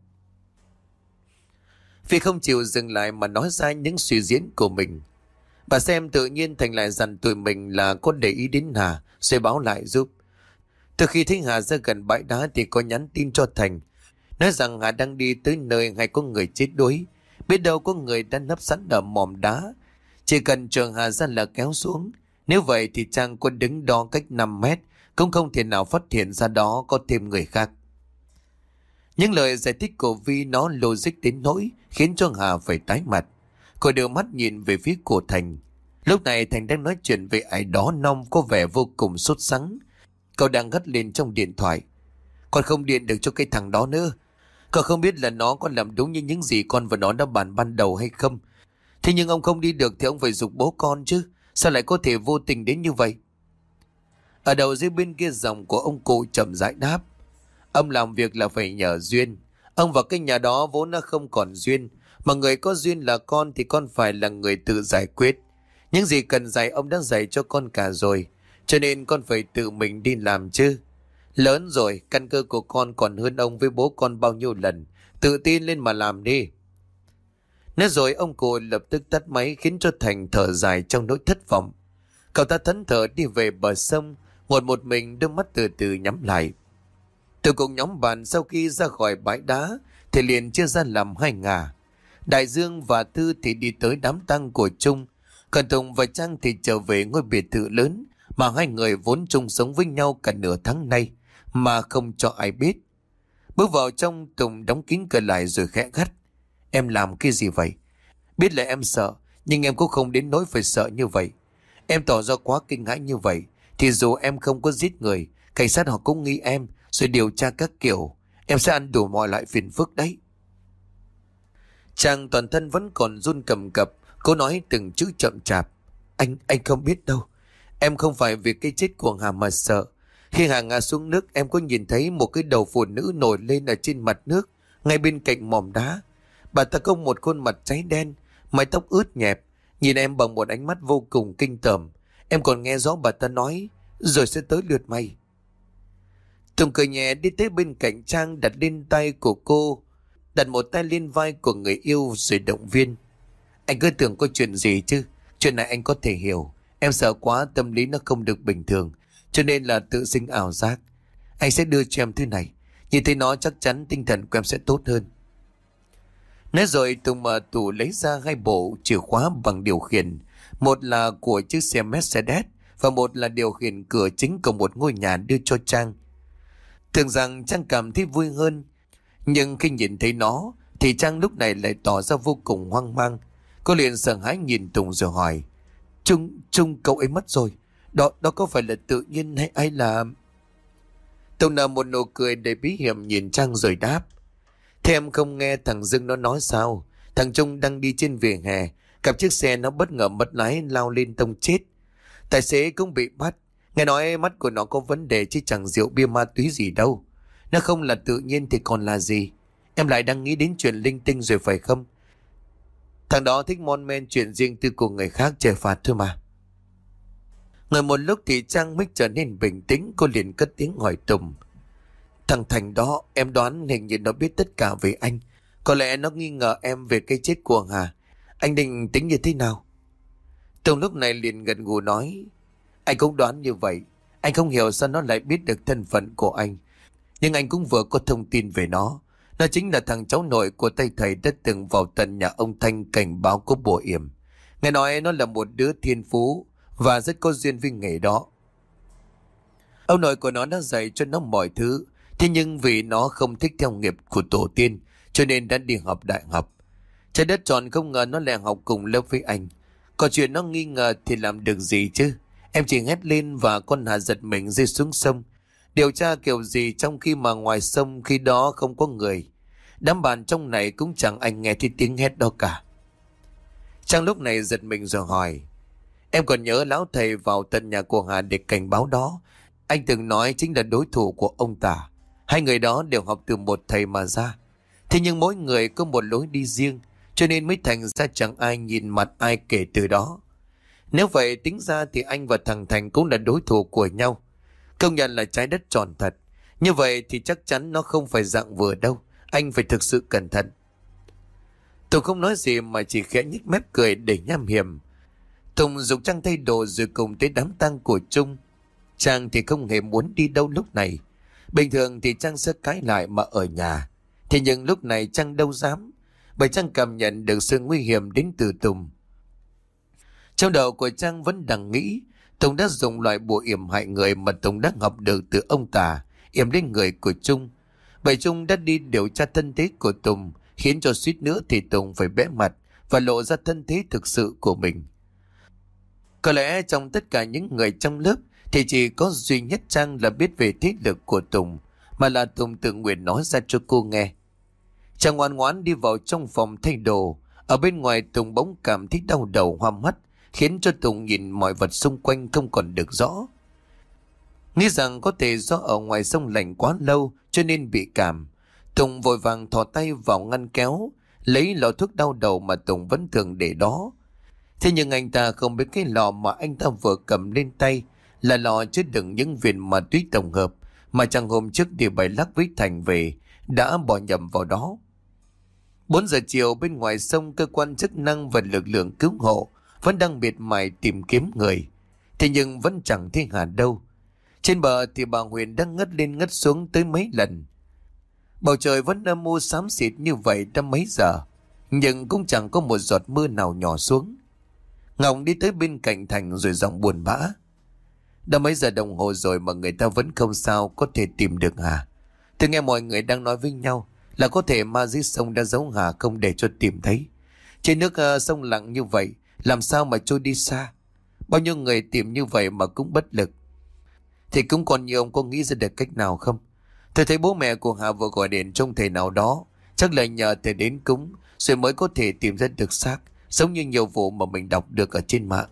Vì không chịu dừng lại mà nói ra những suy diễn của mình. Bà xem tự nhiên Thành lại dặn tụi mình là có để ý đến Hà rồi báo lại giúp. Từ khi thấy Hà ra gần bãi đá thì có nhắn tin cho Thành, nói rằng Hà đang đi tới nơi hay có người chết đuối. Biết đâu có người đã nấp sẵn ở mỏm đá, chỉ cần chờ Hà ra là kéo xuống. Nếu vậy thì Trang có đứng đo cách năm mét cũng không thể nào phát hiện ra đó có thêm người khác. Những lời giải thích của Vi nó logic đến nỗi khiến cho Hà phải tái mặt. Cô đưa mắt nhìn về phía của Thành. Lúc này Thành đang nói chuyện về ai đó nong có vẻ vô cùng sốt sắng. Cậu đang gắt lên trong điện thoại. Con không điện được cho cái thằng đó nữa. Cậu không biết là nó có làm đúng như những gì con và nó đã bàn ban đầu hay không. Thế nhưng ông không đi được thì ông phải giục bố con chứ. Sao lại có thể vô tình đến như vậy? Ở đầu dưới bên kia dòng của ông cụ chậm rãi đáp. Ông làm việc là phải nhờ duyên. Ông vào cái nhà đó vốn nó không còn duyên. Mà người có duyên là con thì con phải là người tự giải quyết. Những gì cần dạy ông đã dạy cho con cả rồi. Cho nên con phải tự mình đi làm chứ. Lớn rồi, căn cơ của con còn hơn ông với bố con bao nhiêu lần. Tự tin lên mà làm đi. Nói rồi ông cụ lập tức tắt máy khiến cho Thành thở dài trong nỗi thất vọng. Cậu ta thẫn thờ đi về bờ sông, ngồi một mình đôi mắt từ từ nhắm lại. Từ cùng nhóm bạn sau khi ra khỏi bãi đá thì liền chia ra làm hai ngả. Đại Dương và Thư thì đi tới đám tang của Trung, còn Tùng và Trang thì trở về ngôi biệt thự lớn mà hai người vốn chung sống với nhau cả nửa tháng nay mà không cho ai biết. Bước vào trong, Tùng đóng kín cửa lại rồi khẽ gắt: "Em làm cái gì vậy? Biết là em sợ, nhưng em cũng không đến nỗi phải sợ như vậy. Em tỏ ra quá kinh hãi như vậy, thì dù em không có giết người, cảnh sát họ cũng nghi em, rồi điều tra các kiểu. Em sẽ ăn đủ mọi loại phiền phức đấy." Trang toàn thân vẫn còn run cầm cập, cô nói từng chữ chậm chạp: Anh, anh không biết đâu. Em không phải vì cái chết của Hà mà sợ. Khi Hà ngã xuống nước, em có nhìn thấy một cái đầu phụ nữ nổi lên ở trên mặt nước, ngay bên cạnh mỏm đá. Bà ta có một khuôn mặt cháy đen, mái tóc ướt nhẹp, nhìn em bằng một ánh mắt vô cùng kinh tởm. Em còn nghe rõ bà ta nói: "Rồi sẽ tới lượt mày." Tùng cười nhẹ đi tới bên cạnh Trang, đặt lên tay của cô, đặt một tay lên vai của người yêu rồi động viên: "Anh cứ tưởng có chuyện gì chứ. Chuyện này anh có thể hiểu. Em sợ quá, tâm lý nó không được bình thường, cho nên là tự sinh ảo giác. Anh sẽ đưa cho em thứ này. Nhìn thấy nó chắc chắn tinh thần của em sẽ tốt hơn." Nói rồi Tùng mở tủ lấy ra hai bộ chìa khóa bằng điều khiển. Một là của chiếc xe Mercedes và một là điều khiển cửa chính của một ngôi nhà đưa cho Trang. Tưởng rằng Trang cảm thấy vui hơn, nhưng khi nhìn thấy nó thì Trang lúc này lại tỏ ra vô cùng hoang mang. Cô liền sợ hãi nhìn Tùng rồi hỏi: Trung, Trung cậu ấy mất rồi. Đó, đó có phải là tự nhiên hay hay là... Tùng nở một nụ cười đầy bí hiểm nhìn Trang rồi đáp: "Thế em không nghe thằng Dương nó nói sao? Thằng Trung đang đi trên vỉa hè, gặp chiếc xe nó bất ngờ mất lái lao lên tông chết. Tài xế cũng bị bắt. Nghe nói mắt của nó có vấn đề chứ chẳng rượu bia ma túy gì đâu. Nó không là tự nhiên thì còn là gì? Em lại đang nghĩ đến chuyện linh tinh rồi phải không? Thằng đó thích mon men chuyện riêng tư của người khác chè phạt thôi mà." Ngồi một lúc thì Trang mới trở nên bình tĩnh. Cô liền cất tiếng hỏi Tùng: "Thằng Thành đó, em đoán hình như nó biết tất cả về anh. Có lẽ nó nghi ngờ em về cái chết của Hà. Anh định tính như thế nào?" Tùng lúc này liền gật gù nói: "Anh cũng đoán như vậy. Anh không hiểu sao nó lại biết được thân phận của anh. Nhưng anh cũng vừa có thông tin về nó. Nó chính là thằng cháu nội của tay thầy đã từng vào tận nhà ông Thanh cảnh báo có bùa yểm. Nghe nói nó là một đứa thiên phú và rất có duyên với nghề đó. Ông nội của nó đã dạy cho nó mọi thứ. Thế nhưng vì nó không thích theo nghiệp của tổ tiên, cho nên đã đi học đại học. Trái đất tròn không ngờ nó lại học cùng lớp với anh. Còn chuyện nó nghi ngờ thì làm được gì chứ?" Em chỉ hét lên và con Hà giật mình rơi xuống sông. Điều tra kiểu gì trong khi mà ngoài sông khi đó không có người. Đám bạn trong này cũng chẳng ai nghe thấy tiếng hét đâu cả. Trang lúc này giật mình rồi hỏi: "Em còn nhớ lão thầy vào tận nhà của Hà để cảnh báo đó. Anh từng nói chính là đối thủ của ông ta. Hai người đó đều học từ một thầy mà ra. Thế nhưng mỗi người có một lối đi riêng, cho nên mới thành ra chẳng ai nhìn mặt ai kể từ đó. Nếu vậy tính ra thì anh và thằng Thành cũng là đối thủ của nhau. Công nhận là trái đất tròn thật. Như vậy thì chắc chắn nó không phải dạng vừa đâu. Anh phải thực sự cẩn thận." Tùng không nói gì mà chỉ khẽ nhếch mép cười để nham hiểm. Tùng dục Trang thay đồ rồi cùng tới đám tang của Trung. Trang thì không hề muốn đi đâu lúc này. Bình thường thì Trang sẽ cãi lại mà ở nhà. Thế nhưng lúc này Trang đâu dám, bởi Trang cảm nhận được sự nguy hiểm đến từ Tùng. Trong đầu của Trang vẫn đang nghĩ Tùng đã dùng loại bùa yểm hại người mà Tùng đã học được từ ông Tà, yểm lên người của Trung. Bởi Trung đã đi điều tra thân thế của Tùng, khiến cho suýt nữa thì Tùng phải bẽ mặt và lộ ra thân thế thực sự của mình. Có lẽ trong tất cả những người trong lớp thì chỉ có duy nhất Trang là biết về thế lực của Tùng, mà là Tùng tự nguyện nói ra cho cô nghe. Trang ngoan ngoãn đi vào trong phòng thay đồ. Ở bên ngoài Tùng bỗng cảm thấy đau đầu hoa mắt, khiến cho Tùng nhìn mọi vật xung quanh không còn được rõ. Nghĩ rằng có thể do ở ngoài sông lạnh quá lâu cho nên bị cảm, Tùng vội vàng thò tay vào ngăn kéo, lấy lọ thuốc đau đầu mà Tùng vẫn thường để đó. Thế nhưng anh ta không biết cái lọ mà anh ta vừa cầm lên tay là lọ chứa đựng những viên ma túy tổng hợp mà chàng hôm trước đi bày lắc với Thành về đã bỏ nhầm vào đó. Bốn giờ chiều bên ngoài sông, cơ quan chức năng và lực lượng cứu hộ vẫn đang miệt mài tìm kiếm người. Thế nhưng vẫn chẳng thấy Hà đâu. Trên bờ thì bà Huyền đang ngất lên ngất xuống tới mấy lần. Bầu trời vẫn âm u xám xịt như vậy đã mấy giờ, nhưng cũng chẳng có một giọt mưa nào nhỏ xuống. Ngọc đi tới bên cạnh Thành rồi giọng buồn bã. Đã mấy giờ đồng hồ rồi mà người ta vẫn không sao có thể tìm được Hà. Tôi nghe mọi người đang nói với nhau là có thể ma dưới sông đã giấu Hà không để cho tìm thấy. Trên nước uh, sông lặng như vậy, làm sao mà trôi đi xa. Bao nhiêu người tìm như vậy mà cũng bất lực. Thì cũng còn nhiều ông có nghĩ ra được cách nào không? Tôi thấy bố mẹ của Hà vừa gọi điện trong thầy nào đó, chắc là nhờ thầy đến cúng rồi mới có thể tìm ra được xác, giống như nhiều vụ mà mình đọc được ở trên mạng.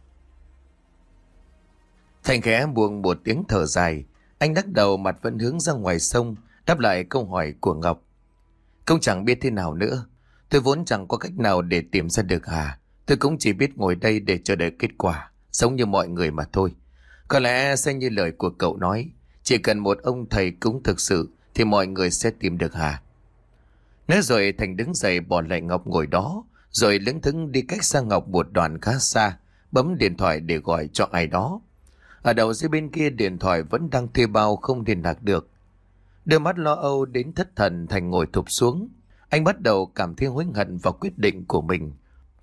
Thành khẽ buông một tiếng thở dài, anh lắc đầu, mặt vẫn hướng ra ngoài sông, đáp lại câu hỏi của Ngọc. Không chẳng biết thế nào nữa. Tôi vốn chẳng có cách nào để tìm ra được Hà. Tôi cũng chỉ biết ngồi đây để chờ đợi kết quả, giống như mọi người mà thôi. Có lẽ sẽ như lời của cậu nói, chỉ cần một ông thầy cúng thực sự thì mọi người sẽ tìm được Hà. Nói rồi Thành đứng dậy bỏ lại Ngọc ngồi đó, rồi lững thững đi cách xa Ngọc một đoạn khá xa, bấm điện thoại để gọi cho ai đó. Ở đầu dưới bên kia điện thoại vẫn đang thuê bao không liên lạc được. Đôi mắt lo âu đến thất thần, Thành ngồi thụp xuống. Anh bắt đầu cảm thấy hối hận vào quyết định của mình.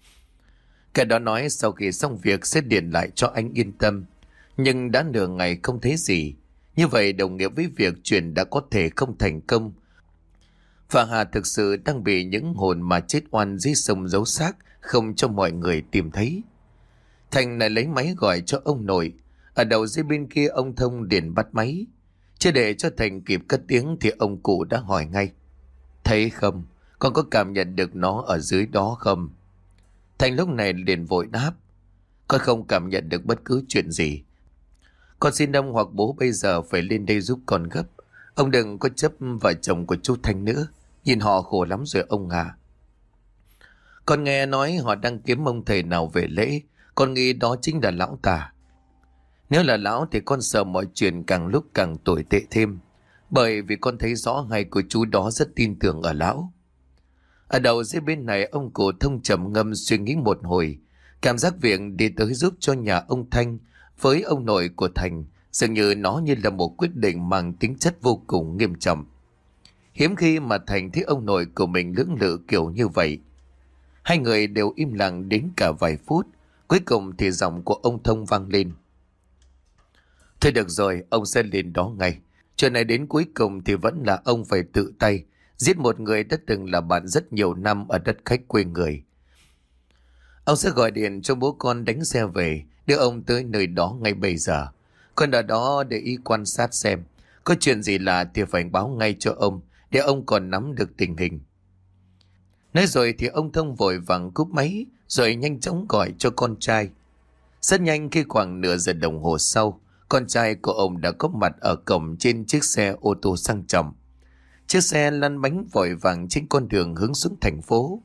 Kẻ đó nói sau khi xong việc sẽ điện lại cho anh yên tâm. Nhưng đã nửa ngày không thấy gì. Như vậy đồng nghĩa với việc chuyện đã có thể không thành công. Và Hà thực sự đang bị những hồn mà chết oan dưới sông giấu xác, không cho mọi người tìm thấy. Thành lại lấy máy gọi cho ông nội. Ở đầu dưới bên kia ông Thông điện bắt máy. Chưa để cho Thành kịp cất tiếng thì ông cụ đã hỏi ngay. Thấy không? Con có cảm nhận được nó ở dưới đó không? Thành lúc này liền vội đáp. Con không cảm nhận được bất cứ chuyện gì. Con xin ông hoặc bố bây giờ phải lên đây giúp con gấp. Ông đừng có chấp vợ chồng của chú Thành nữa. Nhìn họ khổ lắm rồi ông à. Con nghe nói họ đang kiếm ông thầy nào về lễ. Con nghĩ đó chính là lão tà. Nếu là lão thì con sợ mọi chuyện càng lúc càng tồi tệ thêm. Bởi vì con thấy rõ ngay của chú đó rất tin tưởng ở lão. Ở đầu dưới bên này ông cụ Thông trầm ngâm suy nghĩ một hồi. Cảm giác việc đi tới giúp cho nhà ông Thanh với ông nội của Thành dường như nó như là một quyết định mang tính chất vô cùng nghiêm trọng. Hiếm khi mà Thành thấy ông nội của mình lưỡng lự kiểu như vậy. Hai người đều im lặng đến cả vài phút. Cuối cùng thì giọng của ông Thông vang lên. Thôi được rồi, ông sẽ lên đó ngay. Chuyện này đến cuối cùng thì vẫn là ông phải tự tay giết một người đã từng là bạn rất nhiều năm ở đất khách quê người. Ông sẽ gọi điện cho bố con đánh xe về, đưa ông tới nơi đó ngay bây giờ. Con ở đó để ý quan sát xem. Có chuyện gì lạ thì phải báo ngay cho ông, để ông còn nắm được tình hình. Nói rồi thì ông Thông vội vàng cúp máy, rồi nhanh chóng gọi cho con trai. Rất nhanh, khi khoảng nửa giờ đồng hồ sau, con trai của ông đã có mặt ở cổng trên chiếc xe ô tô sang trọng. Chiếc xe lăn bánh vội vàng trên con đường hướng xuống thành phố.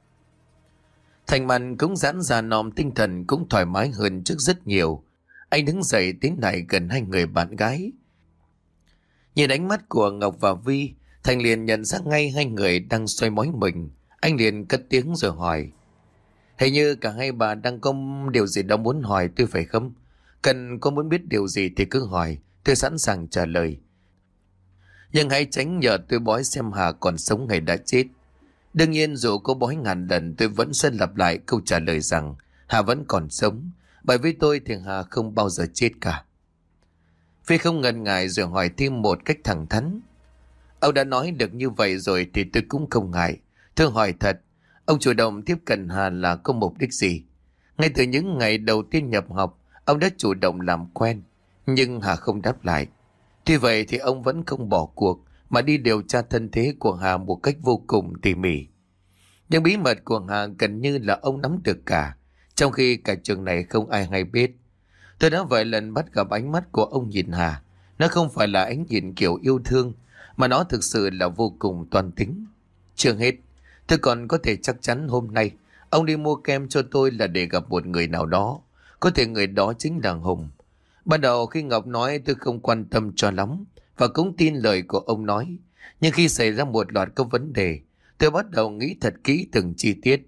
Thành mặt cũng giãn ra nòm, tinh thần cũng thoải mái hơn trước rất nhiều. Anh đứng dậy tiến lại gần hai người bạn gái. Nhìn ánh mắt của Ngọc và Vi, Thành liền nhận ra ngay hai người đang xoay mói mình. Anh liền cất tiếng rồi hỏi. Hình như cả hai bà đang có điều gì đó muốn hỏi tôi phải không? Cần có muốn biết điều gì thì cứ hỏi, tôi sẵn sàng trả lời. Nhưng hãy tránh nhờ tôi bói xem Hà còn sống hay đã chết. Đương nhiên dù có bói ngàn lần tôi vẫn sẽ lặp lại câu trả lời rằng Hà vẫn còn sống. Bởi với tôi thì Hà không bao giờ chết cả. Phi không ngần ngại rồi hỏi thêm một cách thẳng thắn. Ông đã nói được như vậy rồi thì tôi cũng không ngại. Thưa hỏi thật, ông chủ động tiếp cận Hà là có mục đích gì? Ngay từ những ngày đầu tiên nhập học, ông đã chủ động làm quen, nhưng Hà không đáp lại. Tuy vậy thì ông vẫn không bỏ cuộc mà đi điều tra thân thế của Hà một cách vô cùng tỉ mỉ. Nhưng bí mật của Hà gần như là ông nắm được cả, trong khi cả trường này không ai hay biết. Tôi đã vài lần bắt gặp ánh mắt của ông nhìn Hà. Nó không phải là ánh nhìn kiểu yêu thương, mà nó thực sự là vô cùng toan tính. Chưa hết, tôi còn có thể chắc chắn hôm nay ông đi mua kem cho tôi là để gặp một người nào đó. Có thể người đó chính là Hùng. Ban đầu khi Ngọc nói tôi không quan tâm cho lắm và cũng tin lời của ông nói. Nhưng khi xảy ra một loạt các vấn đề, tôi bắt đầu nghĩ thật kỹ từng chi tiết.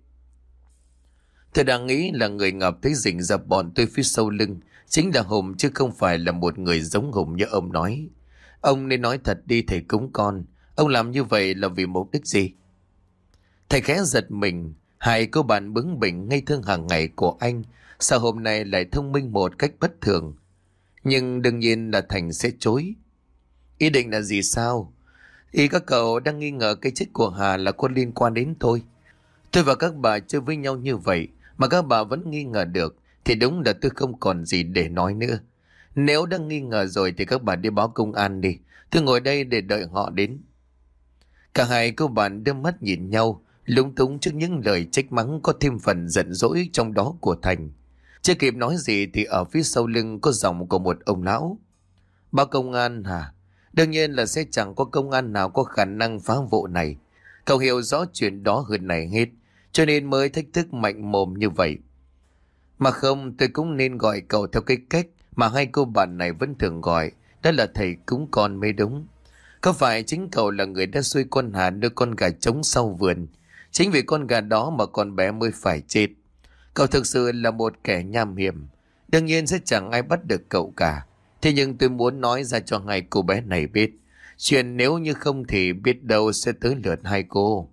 Tôi đang nghĩ là người Ngọc thấy rình rập bọn tôi phía sau lưng chính là Hùng, chứ không phải là một người giống Hùng như ông nói. Ông nên nói thật đi thầy cúng con. Ông làm như vậy là vì mục đích gì? Thầy khẽ giật mình. Hai cô bạn bướng bỉnh ngây thơ hàng ngày của anh sao hôm nay lại thông minh một cách bất thường. Nhưng đương nhiên là Thành sẽ chối. Ý định là gì sao? Ý các cậu đang nghi ngờ cái chết của Hà là có liên quan đến tôi. Tôi và các bà chơi với nhau như vậy mà các bà vẫn nghi ngờ được thì đúng là tôi không còn gì để nói nữa. Nếu đang nghi ngờ rồi thì các bà đi báo công an đi. Tôi ngồi đây để đợi họ đến. Cả hai cô bạn đưa mắt nhìn nhau, lúng túng trước những lời trách mắng có thêm phần giận dỗi trong đó của Thành. Chưa kịp nói gì thì ở phía sau lưng có giọng của một ông lão. Báo công an hả? Đương nhiên là sẽ chẳng có công an nào có khả năng phá vụ này. Cậu hiểu rõ chuyện đó hơn này hết, cho nên mới thách thức mạnh mồm như vậy. Mà không, tôi cũng nên gọi cậu theo cái cách mà hai cô bạn này vẫn thường gọi, đó là thầy cúng con mới đúng. Có phải chính cậu là người đã xui con Hà đưa con gà trống sau vườn? Chính vì con gà đó mà con bé mới phải chết. Cậu thực sự là một kẻ nham hiểm. Đương nhiên sẽ chẳng ai bắt được cậu cả. Thế nhưng tôi muốn nói ra cho hai cô bé này biết. Chuyện nếu như không thì biết đâu sẽ tới lượt hai cô.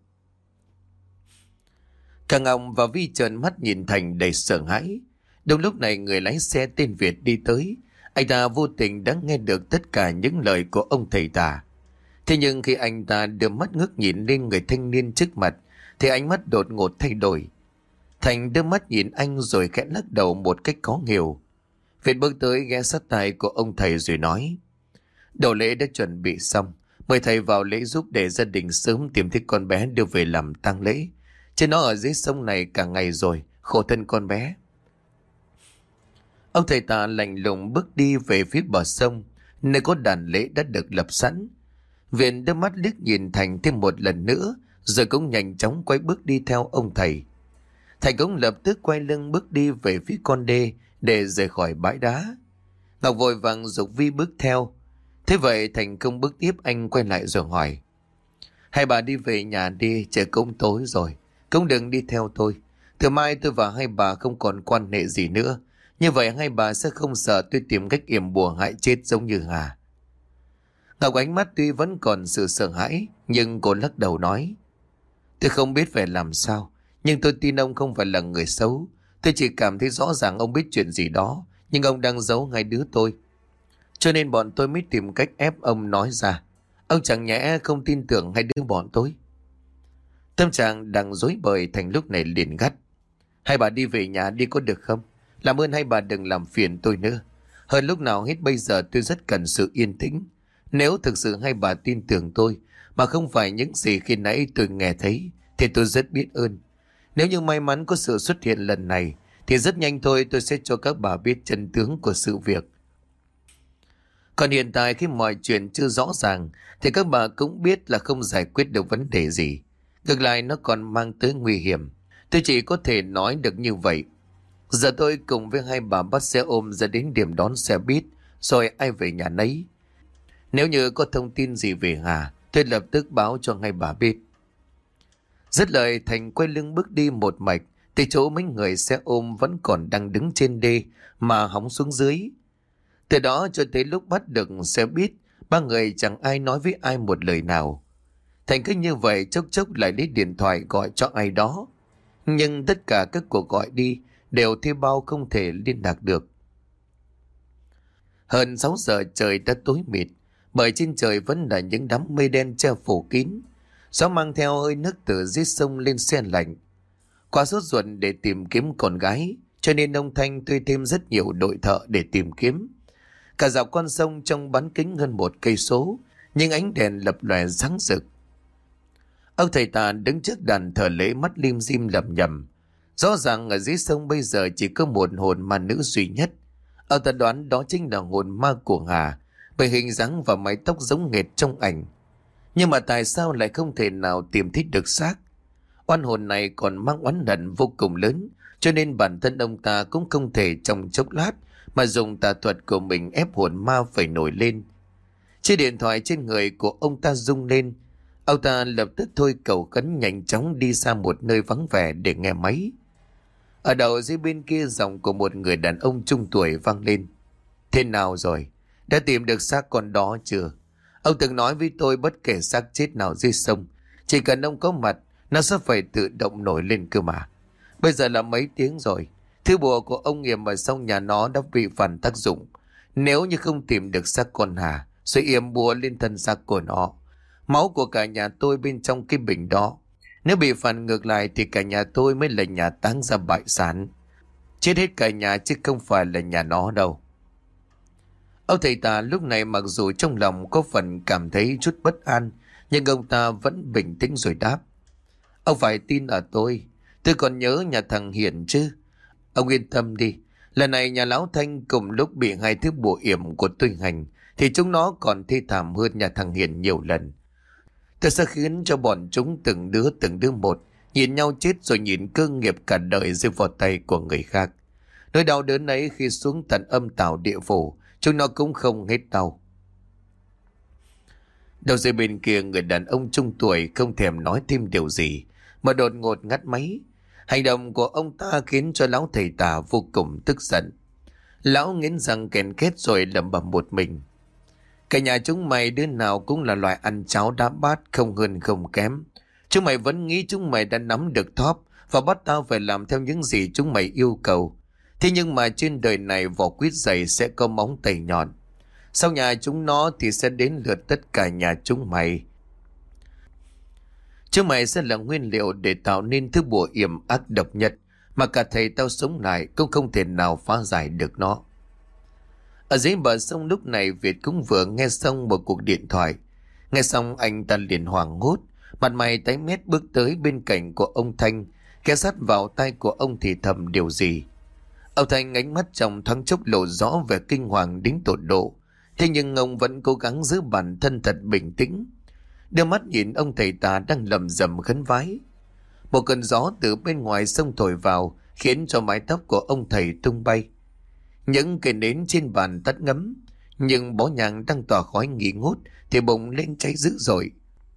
Cả Ngọc và Vi trợn mắt nhìn Thành đầy sợ hãi. Đúng lúc này người lái xe tên Việt đi tới. Anh ta vô tình đã nghe được tất cả những lời của ông thầy tà. Thế nhưng khi anh ta đưa mắt ngước nhìn lên người thanh niên trước mặt thì ánh mắt đột ngột thay đổi. Thành đưa mắt nhìn anh rồi khẽ lắc đầu một cách khó hiểu. Việt bước tới ghé sát tai của ông thầy rồi nói: Đầu lễ đã chuẩn bị xong, mời thầy vào lễ giúp để gia đình sớm tìm thấy con bé đưa về làm tang lễ. Chứ nó ở dưới sông này cả ngày rồi, khổ thân con bé. Ông thầy tà lạnh lùng bước đi về phía bờ sông, nơi có đàn lễ đã được lập sẵn. Viện đưa mắt liếc nhìn Thành thêm một lần nữa, rồi cũng nhanh chóng quay bước đi theo ông thầy. Thành cũng lập tức quay lưng bước đi về phía con đê để rời khỏi bãi đá. Ngọc vội vàng giục Vi bước theo. Thế vậy Thành không bước tiếp, anh quay lại rồi hỏi: Hai bà đi về nhà đi, trời cũng tối rồi, cũng đừng đi theo tôi. Từ mai tôi và hai bà không còn quan hệ gì nữa. Như vậy hai bà sẽ không sợ tôi tìm cách yểm bùa hại chết giống như Hà. Ngọc ánh mắt tuy vẫn còn sự sợ hãi, nhưng cô lắc đầu nói: Tôi không biết phải làm sao, nhưng tôi tin ông không phải là người xấu. Tôi chỉ cảm thấy rõ ràng ông biết chuyện gì đó, nhưng ông đang giấu ngay đứa tôi. Cho nên bọn tôi mới tìm cách ép ông nói ra. Ông chẳng nhẽ không tin tưởng hai đứa bọn tôi? Tâm trạng đang rối bời, Thành lúc này liền gắt: Hai bà đi về nhà đi có được không? Làm ơn hai bà đừng làm phiền tôi nữa. Hơn lúc nào hết bây giờ tôi rất cần sự yên tĩnh. Nếu thực sự hai bà tin tưởng tôi mà không phải những gì khi nãy tôi nghe thấy thì tôi rất biết ơn. Nếu như may mắn có sự xuất hiện lần này thì rất nhanh thôi tôi sẽ cho các bà biết chân tướng của sự việc. Còn hiện tại khi mọi chuyện chưa rõ ràng thì các bà cũng biết là không giải quyết được vấn đề gì. Ngược lại nó còn mang tới nguy hiểm. Tôi chỉ có thể nói được như vậy. Giờ tôi cùng với hai bà bắt xe ôm ra đến điểm đón xe buýt, rồi ai về nhà nấy. Nếu như có thông tin gì về Hà, tôi lập tức báo cho hai bà biết. Dứt lời Thành quay lưng bước đi một mạch, từ chỗ mấy người xe ôm vẫn còn đang đứng trên đê mà hóng xuống dưới. Từ đó cho tới lúc bắt được xe buýt, ba người chẳng ai nói với ai một lời nào. Thành cứ như vậy chốc chốc lại lấy điện thoại gọi cho ai đó. Nhưng tất cả các cuộc gọi đi đều thuê bao không thể liên lạc được. Hơn sáu giờ trời đã tối mịt, bởi trên trời vẫn là những đám mây đen che phủ kín. Gió mang theo hơi nước từ dưới sông lên se lạnh. Quá sốt ruột để tìm kiếm con gái, cho nên ông Thanh thuê thêm rất nhiều đội thợ để tìm kiếm. Cả dọc con sông trong bán kính hơn một cây số, nhưng ánh đèn lập lòe sáng rực. Ông thầy tà đứng trước đàn thờ lễ, mắt lim dim lẩm nhẩm. Rõ ràng ở dưới sông bây giờ chỉ có một hồn ma nữ duy nhất. Ông ta đoán đó chính là hồn ma của Hà, bởi hình dáng và mái tóc giống nghệt trong ảnh. Nhưng mà tại sao lại không thể nào tìm thấy được xác? Oan hồn này còn mang oán hận vô cùng lớn, cho nên bản thân ông ta cũng không thể trong chốc lát mà dùng tà thuật của mình ép hồn ma phải nổi lên. Chiếc điện thoại trên người của ông ta rung lên. Ông ta lập tức thôi cầu khấn, nhanh chóng đi ra một nơi vắng vẻ để nghe máy. Ở đầu dưới bên kia giọng của một người đàn ông trung tuổi vang lên: Thế nào rồi? Đã tìm được xác con đó chưa? Ông từng nói với tôi bất kể xác chết nào dưới sông, chỉ cần ông có mặt, nó sẽ phải tự động nổi lên cơ mà. Bây giờ là mấy tiếng rồi, thứ bùa của ông Yểm ở sau nhà nó đã bị phản tác dụng. Nếu như không tìm được xác con Hà, sẽ yểm bùa lên thân xác của nó. Máu của cả nhà tôi bên trong cái bình đó, nếu bị phản ngược lại thì cả nhà tôi mới là nhà táng ra bại sản. Chết hết cả nhà chứ không phải là nhà nó đâu. Ông thầy tà lúc này mặc dù trong lòng có phần cảm thấy chút bất an, nhưng ông ta vẫn bình tĩnh rồi đáp. Ông phải tin ở tôi, tôi còn nhớ nhà thằng Hiển chứ. Ông yên tâm đi, lần này nhà lão Thanh cùng lúc bị hai thứ bùa yểm của tôi hành, thì chúng nó còn thê thảm hơn nhà thằng Hiển nhiều lần. Tôi sẽ khiến cho bọn chúng từng đứa từng đứa một nhìn nhau chết, rồi nhìn cơ nghiệp cả đời rơi vào tay của người khác. Nỗi đau đớn ấy khi xuống tận âm tào địa phủ, chúng nó cũng không hết đau. Đầu dây bên kia, người đàn ông trung tuổi không thèm nói thêm điều gì, mà đột ngột ngắt máy. Hành động của ông ta khiến cho lão thầy tà vô cùng tức giận. Lão nghiến răng kèn két rồi lẩm bẩm một mình. Cả nhà chúng mày đứa nào cũng là loại ăn cháo đá bát, không hơn không kém. Chúng mày vẫn nghĩ chúng mày đã nắm được thóp và bắt tao phải làm theo những gì chúng mày yêu cầu. Thế nhưng mà trên đời này vỏ quýt dày sẽ có móng tay nhọn. Sau nhà chúng nó thì sẽ đến lượt tất cả nhà chúng mày. Chúng mày sẽ là nguyên liệu để tạo nên thứ bùa yểm ác độc nhất mà cả thầy tao sống lại cũng không thể nào phá giải được nó. Ở dưới bờ sông lúc này, Việt cũng vừa nghe xong một cuộc điện thoại. Nghe xong anh ta liền hoảng hốt, mặt mày tái mét bước tới bên cạnh của ông Thanh, ghé sát vào tai của ông thì thầm điều gì. Ông Thanh ánh mắt trong thoáng chốc lộ rõ vẻ kinh hoàng đến tột độ. Thế nhưng ông vẫn cố gắng giữ bản thân thật bình tĩnh, đưa mắt nhìn ông thầy tà đang lầm rầm khấn vái. Một cơn gió từ bên ngoài sông thổi vào khiến cho mái tóc của ông thầy tung bay. Những cây nến trên bàn tắt ngấm, nhưng bó nhang đang tỏa khói nghi ngút thì bùng lên cháy dữ dội.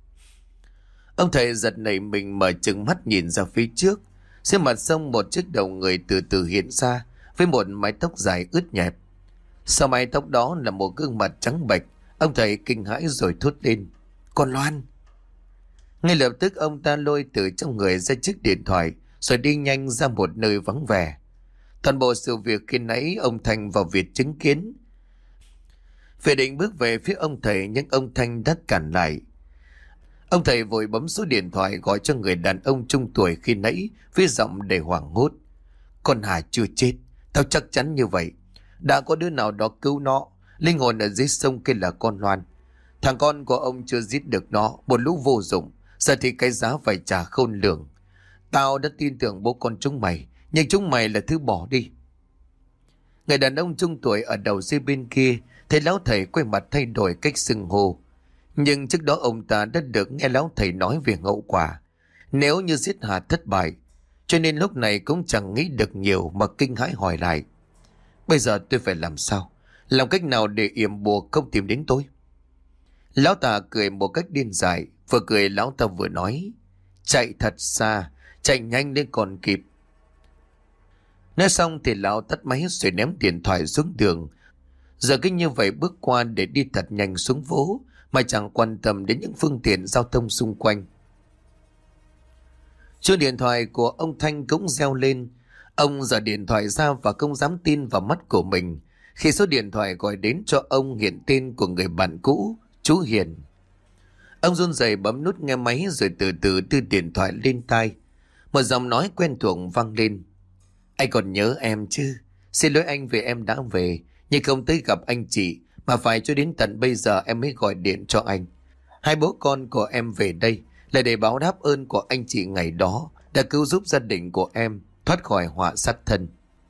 Ông thầy giật nảy mình, mở trừng mắt nhìn ra phía trước. Trên mặt sông một chiếc đầu người từ từ hiện ra với một mái tóc dài ướt nhẹp. Sau mái tóc đó là một gương mặt trắng bệch. Ông thầy kinh hãi rồi thốt lên: Con Loan! Ngay lập tức ông ta lôi từ trong người ra chiếc điện thoại rồi đi nhanh ra một nơi vắng vẻ. Toàn bộ sự việc khi nãy ông Thanh và Việt chứng kiến. Việt định bước về phía ông thầy, nhưng ông Thanh đã cản lại. Ông thầy vội bấm số điện thoại gọi cho người đàn ông trung tuổi khi nãy với giọng đầy hoảng hốt. Con Hà chưa chết, tao chắc chắn như vậy. Đã có đứa nào đó cứu nó. Linh hồn ở dưới sông kia là con Loan. Thằng con của ông chưa giết được nó, một lũ vô dụng. Giờ thì cái giá phải trả khôn lường. Tao đã tin tưởng bố con chúng mày, nhưng chúng mày là thứ bỏ đi. Người đàn ông trung tuổi ở đầu dây bên kia thấy lão thầy quay mặt thay đổi cách xưng hô. Nhưng trước đó ông ta đã được nghe lão thầy nói về hậu quả nếu như giết Hà thất bại, cho nên lúc này cũng chẳng nghĩ được nhiều mà kinh hãi hỏi lại: Bây giờ tôi phải làm sao? Làm cách nào để yểm bùa không tìm đến tôi? Lão ta cười một cách điên dại. Vừa cười lão ta vừa nói: Chạy thật xa, chạy nhanh lên còn kịp. Nói xong thì lão tắt máy rồi ném điện thoại xuống đường. Giờ cứ như vậy bước qua để đi thật nhanh xuống phố, mà chẳng quan tâm đến những phương tiện giao thông xung quanh. Chuông điện thoại của ông Thanh cũng reo lên. Ông giở điện thoại ra và không dám tin vào mắt của mình khi số điện thoại gọi đến cho ông hiện tên của người bạn cũ, chú Hiền. Ông run rẩy bấm nút nghe máy rồi từ từ đưa điện thoại lên tai. Một giọng nói quen thuộc vang lên: Anh còn nhớ em chứ? Xin lỗi anh vì em đã về, nhưng không tới gặp anh chị, mà phải cho đến tận bây giờ em mới gọi điện cho anh. Hai bố con của em về đây là để báo đáp ơn của anh chị ngày đó đã cứu giúp gia đình của em thoát khỏi họa sát thân.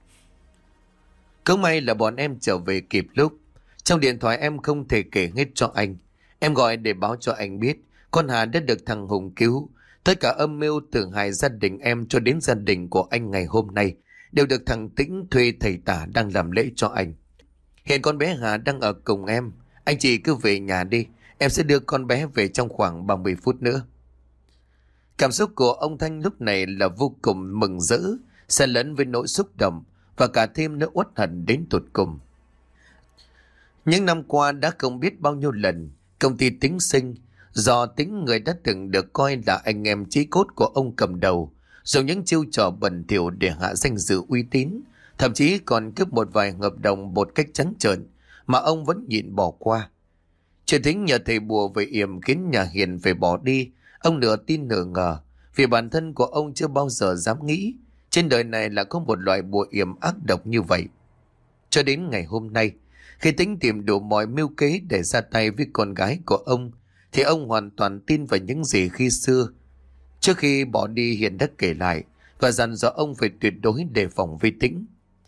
Cũng may là bọn em trở về kịp lúc. Trong điện thoại em không thể kể hết cho anh. Em gọi để báo cho anh biết con Hà đã được thằng Hùng cứu. Tất cả âm mưu từ hai gia đình em cho đến gia đình của anh ngày hôm nay đều được thằng Tĩnh thuê thầy tả đang làm lễ cho anh. Hiện con bé Hà đang ở cùng em. Anh chị cứ về nhà đi, em sẽ đưa con bé về trong khoảng ba mươi phút nữa. Cảm xúc của ông Thanh lúc này là vô cùng mừng rỡ, xen lẫn với nỗi xúc động và cả thêm nỗi uất hận đến tột cùng. Những năm qua đã không biết bao nhiêu lần Công ty Tính Sinh do Tính, người đã từng được coi là anh em chí cốt của ông cầm đầu, dùng những chiêu trò bẩn thỉu để hạ danh dự uy tín, thậm chí còn cướp một vài hợp đồng một cách trắng trợn mà ông vẫn nhịn bỏ qua. Chuyện Tính nhờ thầy bùa về yểm khiến nhà Hiền phải bỏ đi, ông nửa tin nửa ngờ, vì bản thân của ông chưa bao giờ dám nghĩ trên đời này là có một loại bùa yểm ác độc như vậy. Cho đến ngày hôm nay, khi Tính tìm đủ mọi mưu kế để ra tay với con gái của ông, thì ông hoàn toàn tin vào những gì khi xưa. Trước khi bỏ đi, Hiền đã kể lại và dặn dò ông phải tuyệt đối đề phòng với Tính.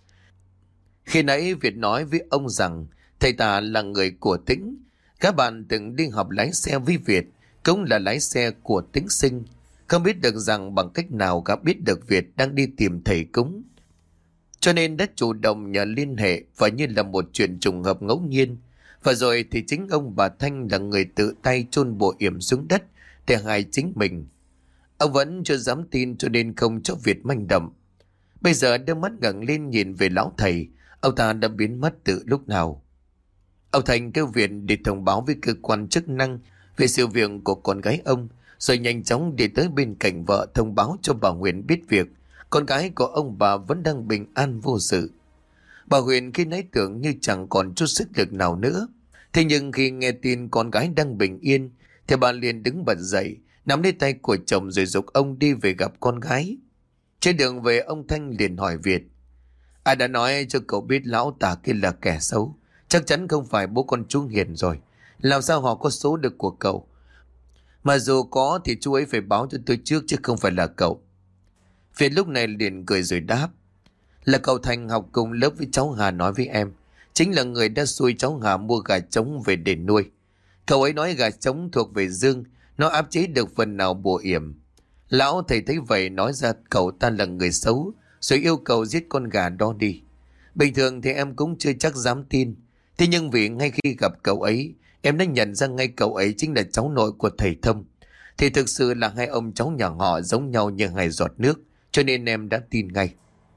Khi nãy Việt nói với ông rằng thầy ta là người của Tính. Các bạn từng đi học lái xe với Việt, cũng là lái xe của Tính Sinh. Không biết được rằng bằng cách nào gã biết được Việt đang đi tìm thầy cúng, cho nên đã chủ động nhờ liên hệ, và như là một chuyện trùng hợp ngẫu nhiên. Và rồi thì chính ông bà Thanh là người tự tay chôn bộ yểm xuống đất để hại chính mình. Ông vẫn chưa dám tin, cho nên không cho Việt manh động. Bây giờ đôi mắt ngẩng lên nhìn về lão thầy, ông ta đã biến mất từ lúc nào. Ông Thành kêu Việt để thông báo với cơ quan chức năng về sự việc của con gái ông, rồi nhanh chóng đi tới bên cạnh vợ thông báo cho bà Huyền biết việc con gái của ông bà vẫn đang bình an vô sự. Bà Huyền khi nãy tưởng như chẳng còn chút sức lực nào nữa. Thế nhưng khi nghe tin con gái đang bình yên, thì bà liền đứng bật dậy, nắm lấy tay của chồng rồi giục ông đi về gặp con gái. Trên đường về, ông Thanh liền hỏi Việt: ai đã nói cho cậu biết lão tả kia là kẻ xấu? Chắc chắn không phải bố con chú Hiền rồi. Làm sao họ có số được của cậu? Mà dù có thì chú ấy phải báo cho tôi trước, chứ không phải là cậu. Việt lúc này liền cười rồi đáp: là cậu Thành học cùng lớp với cháu Hà nói với em, chính là người đã xui cháu Hà mua gà trống về để nuôi. Cậu ấy nói gà trống thuộc về Dương, nó áp chế được phần nào bùa yểm. Lão thầy thấy vậy nói ra cậu ta là người xấu, rồi yêu cầu giết con gà đó đi. Bình thường thì em cũng chưa chắc dám tin, thế nhưng vì ngay khi gặp cậu ấy, em đã nhận ra ngay cậu ấy chính là cháu nội của thầy Thông, thì thực sự là hai ông cháu nhà họ giống nhau như hai giọt nước, cho nên em đã tin ngay.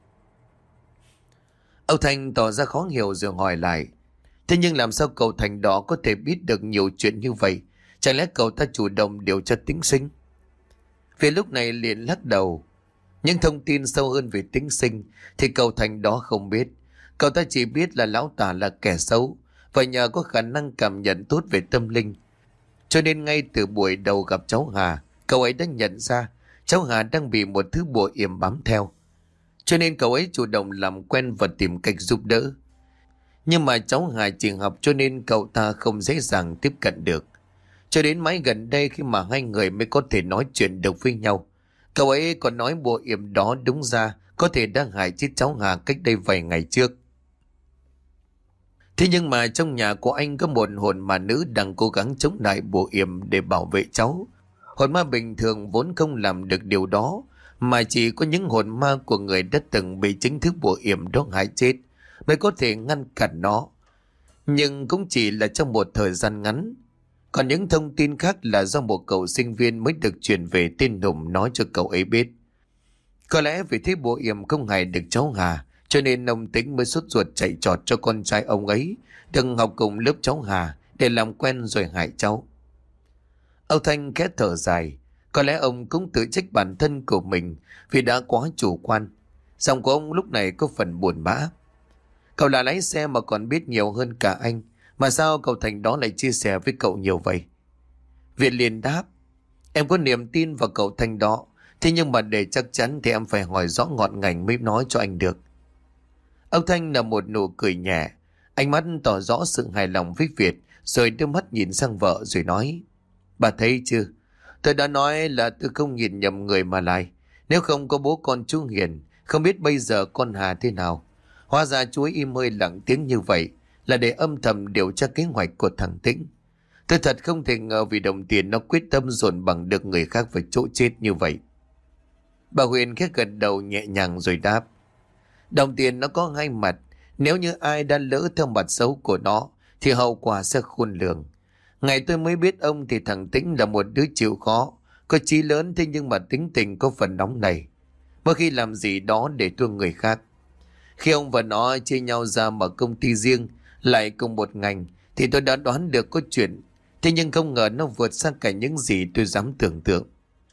Ông Thành tỏ ra khó hiểu rồi hỏi lại: thế nhưng làm sao cậu Thành đó có thể biết được nhiều chuyện như vậy? Chẳng lẽ cậu ta chủ động điều tra Tính Sinh? Vì lúc này liền lắc đầu: những thông tin sâu hơn về Tính Sinh thì cậu Thành đó không biết. Cậu ta chỉ biết là lão tả là kẻ xấu, và nhờ có khả năng cảm nhận tốt về tâm linh, cho nên ngay từ buổi đầu gặp cháu Hà, cậu ấy đã nhận ra cháu Hà đang bị một thứ bùa yểm bám theo. Cho nên cậu ấy chủ động làm quen và tìm cách giúp đỡ. Nhưng mà cháu Hà chỉ học, cho nên cậu ta không dễ dàng tiếp cận được. Cho đến mãi gần đây khi mà hai người mới có thể nói chuyện được với nhau, cậu ấy còn nói bùa yểm đó đúng ra có thể đang hại chết cháu Hà cách đây vài ngày trước. Thế nhưng mà trong nhà của anh có một hồn ma nữ đang cố gắng chống lại bùa yểm để bảo vệ cháu. Hồn ma bình thường vốn không làm được điều đó, mà chỉ có những hồn ma của người đã từng bị chính thức bùa yểm đó hại chết mới có thể ngăn cản nó. Nhưng cũng chỉ là trong một thời gian ngắn. Còn những thông tin khác là do một cậu sinh viên mới được truyền về tên Hùng nói cho cậu ấy biết. Có lẽ vì thế bùa yểm không hại được cháu Hà, cho nên ông Tính mới sốt ruột chạy trọt cho con trai ông ấy đừng học cùng lớp cháu Hà để làm quen rồi hại cháu. Ông Thanh khẽ thở dài. Có lẽ ông cũng tự trách bản thân của mình vì đã quá chủ quan. Giọng của ông lúc này có phần buồn bã. Cậu là lái xe mà còn biết nhiều hơn cả anh, mà sao cậu Thành đó lại chia sẻ với cậu nhiều vậy? Việt liền đáp: em có niềm tin vào cậu Thành đó, thế nhưng mà để chắc chắn thì em phải hỏi rõ ngọn ngành mới nói cho anh được. Ông Thanh là một nụ cười nhẹ, ánh mắt tỏ rõ sự hài lòng với Việt, rồi đưa mắt nhìn sang vợ rồi nói: bà thấy chưa, tôi đã nói là tôi không nhìn nhầm người mà lại. Nếu không có bố con chú Hiền, không biết bây giờ con Hà thế nào. Hóa ra chú ấy im hơi lặng tiếng như vậy là để âm thầm điều tra kế hoạch của thằng Tĩnh. Tôi thật không thể ngờ vì đồng tiền nó quyết tâm dồn bằng được người khác vào chỗ chết như vậy. Bà Huyền khẽ gật đầu nhẹ nhàng rồi đáp: đồng tiền nó có hai mặt, nếu như ai đã lỡ theo mặt xấu của nó thì hậu quả sẽ khôn lường. Ngày tôi mới biết ông thì thằng Tĩnh là một đứa chịu khó, có chí lớn, thế nhưng mà tính tình có phần nóng này, mỗi khi làm gì đó để thương người khác. Khi ông và nó chia nhau ra mở công ty riêng, lại cùng một ngành, thì tôi đã đoán được có chuyện. Thế nhưng không ngờ nó vượt xa cả những gì tôi dám tưởng tượng.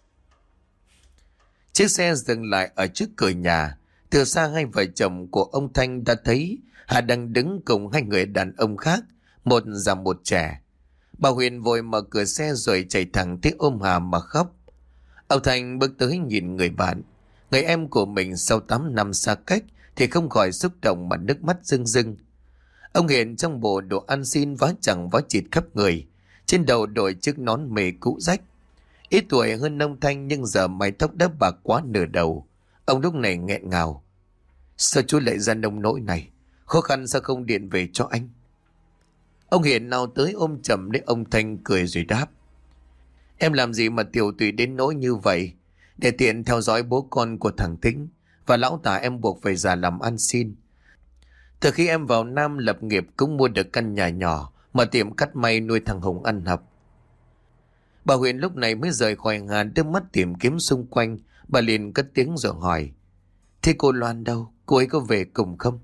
Chiếc xe dừng lại ở trước cửa nhà. Từ xa hai vợ chồng của ông Thanh đã thấy Hà đang đứng cùng hai người đàn ông khác, một già một trẻ. Bà Huyền vội mở cửa xe rồi chạy thẳng tới ôm Hà mà khóc. Ông Thanh bước tới nhìn người bạn, người em của mình sau tám năm xa cách, thì không khỏi xúc động mà nước mắt rưng rưng. Ông hiện trong bộ đồ ăn xin vá chẳng vá chịt khắp người, trên đầu đội chiếc nón mề cũ rách. Ít tuổi hơn ông Thanh nhưng giờ mái tóc đã bạc quá nửa đầu. Ông lúc này nghẹn ngào: sao chú lại ra nông nỗi này? Khó khăn sao không điện về cho anh? Ông Hiền nào tới ôm chầm lấy ông Thanh cười rồi đáp: em làm gì mà tiểu tụy đến nỗi như vậy? Để tiện theo dõi bố con của thằng Tĩnh và lão Tả em buộc phải già làm ăn xin. Từ khi em vào Nam lập nghiệp cũng mua được căn nhà nhỏ mà tiệm cắt may nuôi thằng Hùng ăn học. Bà Huyền lúc này mới rời khỏi Hà, đưa mắt tìm kiếm xung quanh. Bà liền cất tiếng rồi hỏi: thế cô Loan đâu? Cô ấy có về cùng không?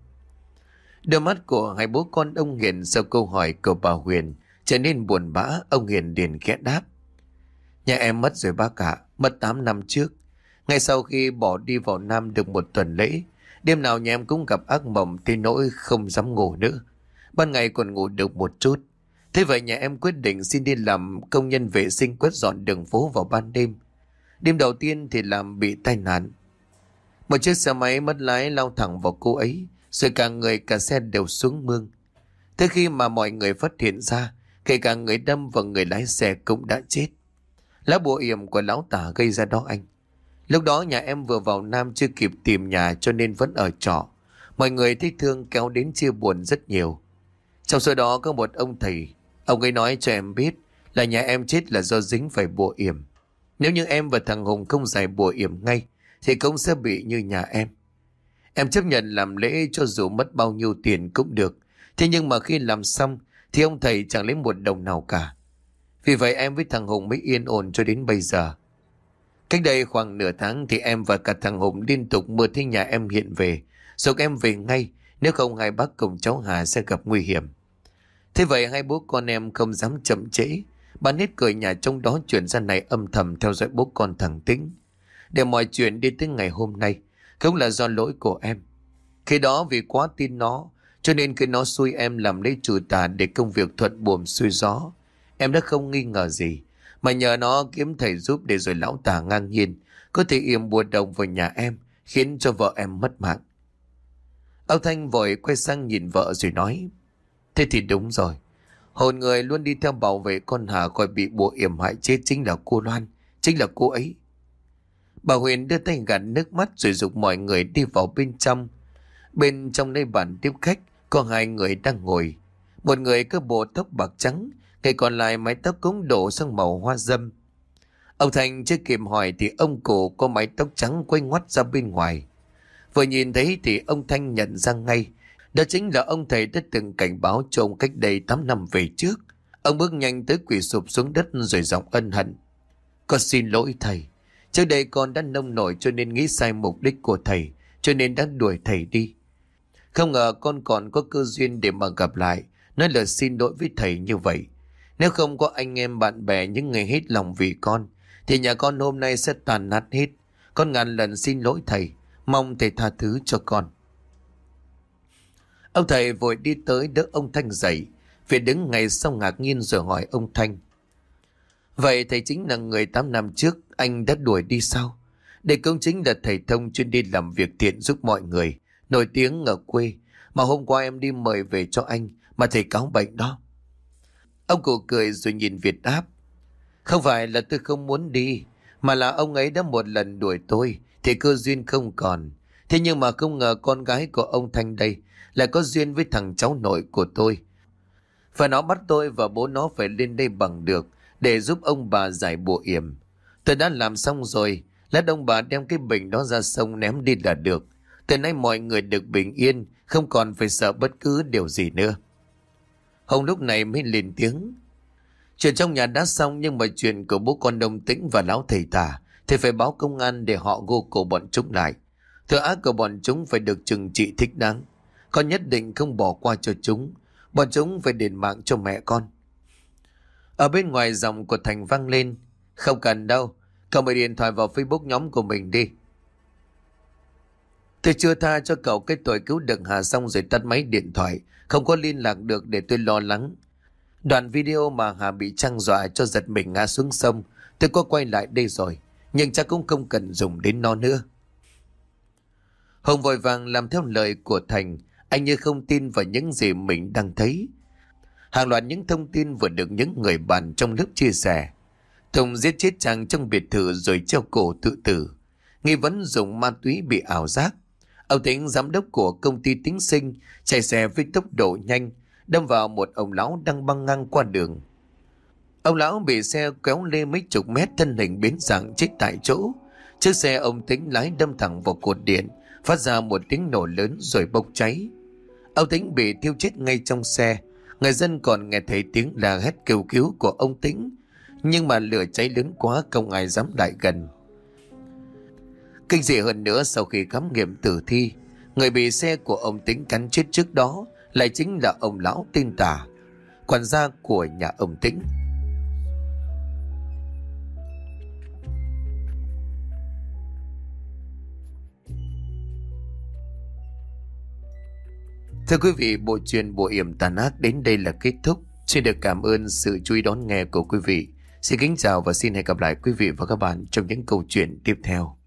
Đôi mắt của hai bố con ông Hiền sau câu hỏi của bà Huyền trở nên buồn bã. Ông Hiền liền khẽ đáp: nhà em mất rồi bác ạ, mất tám năm trước. Ngay sau khi bỏ đi vào Nam được một tuần lễ, đêm nào nhà em cũng gặp ác mộng tới nỗi không dám ngủ nữa. Ban ngày còn ngủ được một chút. Thế vậy nhà em quyết định xin đi làm công nhân vệ sinh quét dọn đường phố vào ban đêm. Đêm đầu tiên thì làm bị tai nạn. Một chiếc xe máy mất lái lao thẳng vào cô ấy, rồi cả người cả xe đều xuống mương. Tới khi mà mọi người phát hiện ra, kể cả người đâm và người lái xe cũng đã chết. Lá bùa yểm của lão Tả gây ra đó anh. Lúc đó nhà em vừa vào Nam chưa kịp tìm nhà cho nên vẫn ở trọ. Mọi người thấy thương kéo đến chia buồn rất nhiều. Trong số đó có một ông thầy. Ông ấy nói cho em biết là nhà em chết là do dính phải bùa yểm. Nếu như em và thằng Hùng không giải bùa yểm ngay thì cũng sẽ bị như nhà em. Em chấp nhận làm lễ cho dù mất bao nhiêu tiền cũng được. Thế nhưng mà khi làm xong thì ông thầy chẳng lấy một đồng nào cả. Vì vậy em với thằng Hùng mới yên ổn cho đến bây giờ. Cách đây khoảng nửa tháng thì em và cả thằng Hùng liên tục mơ thấy nhà em hiện về, rồi em về ngay, nếu không hai bác cùng cháu Hà sẽ gặp nguy hiểm. Thế vậy hai bố con em không dám chậm trễ, bán hết cửa nhà trong đó chuyển ra này âm thầm theo dõi bố con thằng Tĩnh. Để mọi chuyện đi tới ngày hôm nay không là do lỗi của em. Khi đó vì quá tin nó, cho nên khi nó xui em làm lấy trừ tà để công việc thuận buồm xuôi gió, em đã không nghi ngờ gì, mà nhờ nó kiếm thầy giúp để rồi lão Tà ngang nhiên có thể yểm bùa đồng vào nhà em, khiến cho vợ em mất mạng. Ông Thanh vội quay sang nhìn vợ rồi nói: thế thì đúng rồi. Hồn người luôn đi theo bảo vệ con Hà khỏi bị bùa yểm hại chết chính là cô Loan, chính là cô ấy. Bà Huyền đưa tay gạt nước mắt rồi giục mọi người đi vào bên trong. Bên trong nơi bàn tiếp khách có hai người đang ngồi. Một người có bộ tóc bạc trắng, người còn lại mái tóc cũng đổ sang màu hoa dâm. Ông Thành chưa kịp hỏi thì ông cụ có mái tóc trắng quay ngoắt ra bên ngoài. Vừa nhìn thấy thì ông Thanh nhận ra ngay, đó chính là ông thầy đã từng cảnh báo cho ông cách đây tám năm về trước. Ông bước nhanh tới quỳ sụp xuống đất rồi giọng ân hận: con xin lỗi thầy, trước đây con đã nông nổi cho nên nghĩ sai mục đích của thầy, cho nên đã đuổi thầy đi. Không ngờ con còn có cơ duyên để mà gặp lại, nói lời xin lỗi với thầy như vậy. Nếu không có anh em bạn bè những người hết lòng vì con, thì nhà con hôm nay sẽ tàn nát hết. Con ngàn lần xin lỗi thầy, mong thầy tha thứ cho con. Ông thầy vội đi tới đỡ ông Thanh dậy. Việt đứng ngay sau ngạc nhiên rồi hỏi ông Thanh: vậy thầy chính là người tám năm trước anh đã đuổi đi sao? Đây cũng chính là thầy Thông chuyên đi làm việc thiện giúp mọi người, nổi tiếng ở quê, mà hôm qua em đi mời về cho anh mà thầy cáo bệnh đó. Ông cụ cười rồi nhìn Việt đáp: không phải là tôi không muốn đi, mà là ông ấy đã một lần đuổi tôi thì cơ duyên không còn. Thế nhưng mà không ngờ con gái của ông Thanh đây lại có duyên với thằng cháu nội của tôi, và nó bắt tôi và bố nó phải lên đây bằng được để giúp ông bà giải bùa yểm. Tôi đã làm xong rồi, lát ông bà đem cái bình đó ra sông ném đi là được. Từ nay mọi người được bình yên, không còn phải sợ bất cứ điều gì nữa. Hồng lúc này mới lên tiếng: chuyện trong nhà đã xong, nhưng mà chuyện của bố con ông Tĩnh và lão thầy Tà thì phải báo công an để họ gô cổ bọn chúng lại. Thừa ác của bọn chúng phải được trừng trị thích đáng. Con nhất định không bỏ qua cho chúng. Bọn chúng phải đền mạng cho mẹ con. Ở bên ngoài giọng của Thành vang lên. Không cần đâu, cậu mở điện thoại vào Facebook nhóm của mình đi. Tôi chưa tha cho cậu cái tội cứu được Hà xong rồi tắt máy điện thoại, không có liên lạc được để tôi lo lắng. Đoạn video mà Hà bị Trang dọa cho giật mình ngã xuống sông, tôi có quay lại đây rồi, nhưng chắc cũng không cần dùng đến nó nữa. Hùng vội vàng làm theo lời của Thành, anh như không tin vào những gì mình đang thấy. Hàng loạt những thông tin vừa được những người bạn trong lớp chia sẻ. Tùng giết chết Trang trong biệt thự rồi treo cổ tự tử. Nghi vấn dùng ma túy bị ảo giác. Ông Tính, giám đốc của công ty Tính Sinh, chạy xe với tốc độ nhanh, đâm vào một ông lão đang băng ngang qua đường. Ông lão bị xe kéo lê mấy chục mét, thân hình biến dạng chết tại chỗ. Chiếc xe ông Tính lái đâm thẳng vào cột điện, phát ra một tiếng nổ lớn rồi bốc cháy. Ông Tính bị thiêu chết ngay trong xe. Người dân còn nghe thấy tiếng la hét kêu cứu của ông Tính, nhưng mà lửa cháy lớn quá không ai dám lại gần. Kinh dị hơn nữa, sau khi khám nghiệm tử thi, người bị xe của ông Tính cắn chết trước đó lại chính là ông lão tên Tả, quản gia của nhà ông Tính. Thưa quý vị, bộ truyện Bộ Yểm Tàn Ác đến đây là kết thúc. Xin được cảm ơn sự chú ý đón nghe của quý vị. Xin kính chào và xin hẹn gặp lại quý vị và các bạn trong những câu chuyện tiếp theo.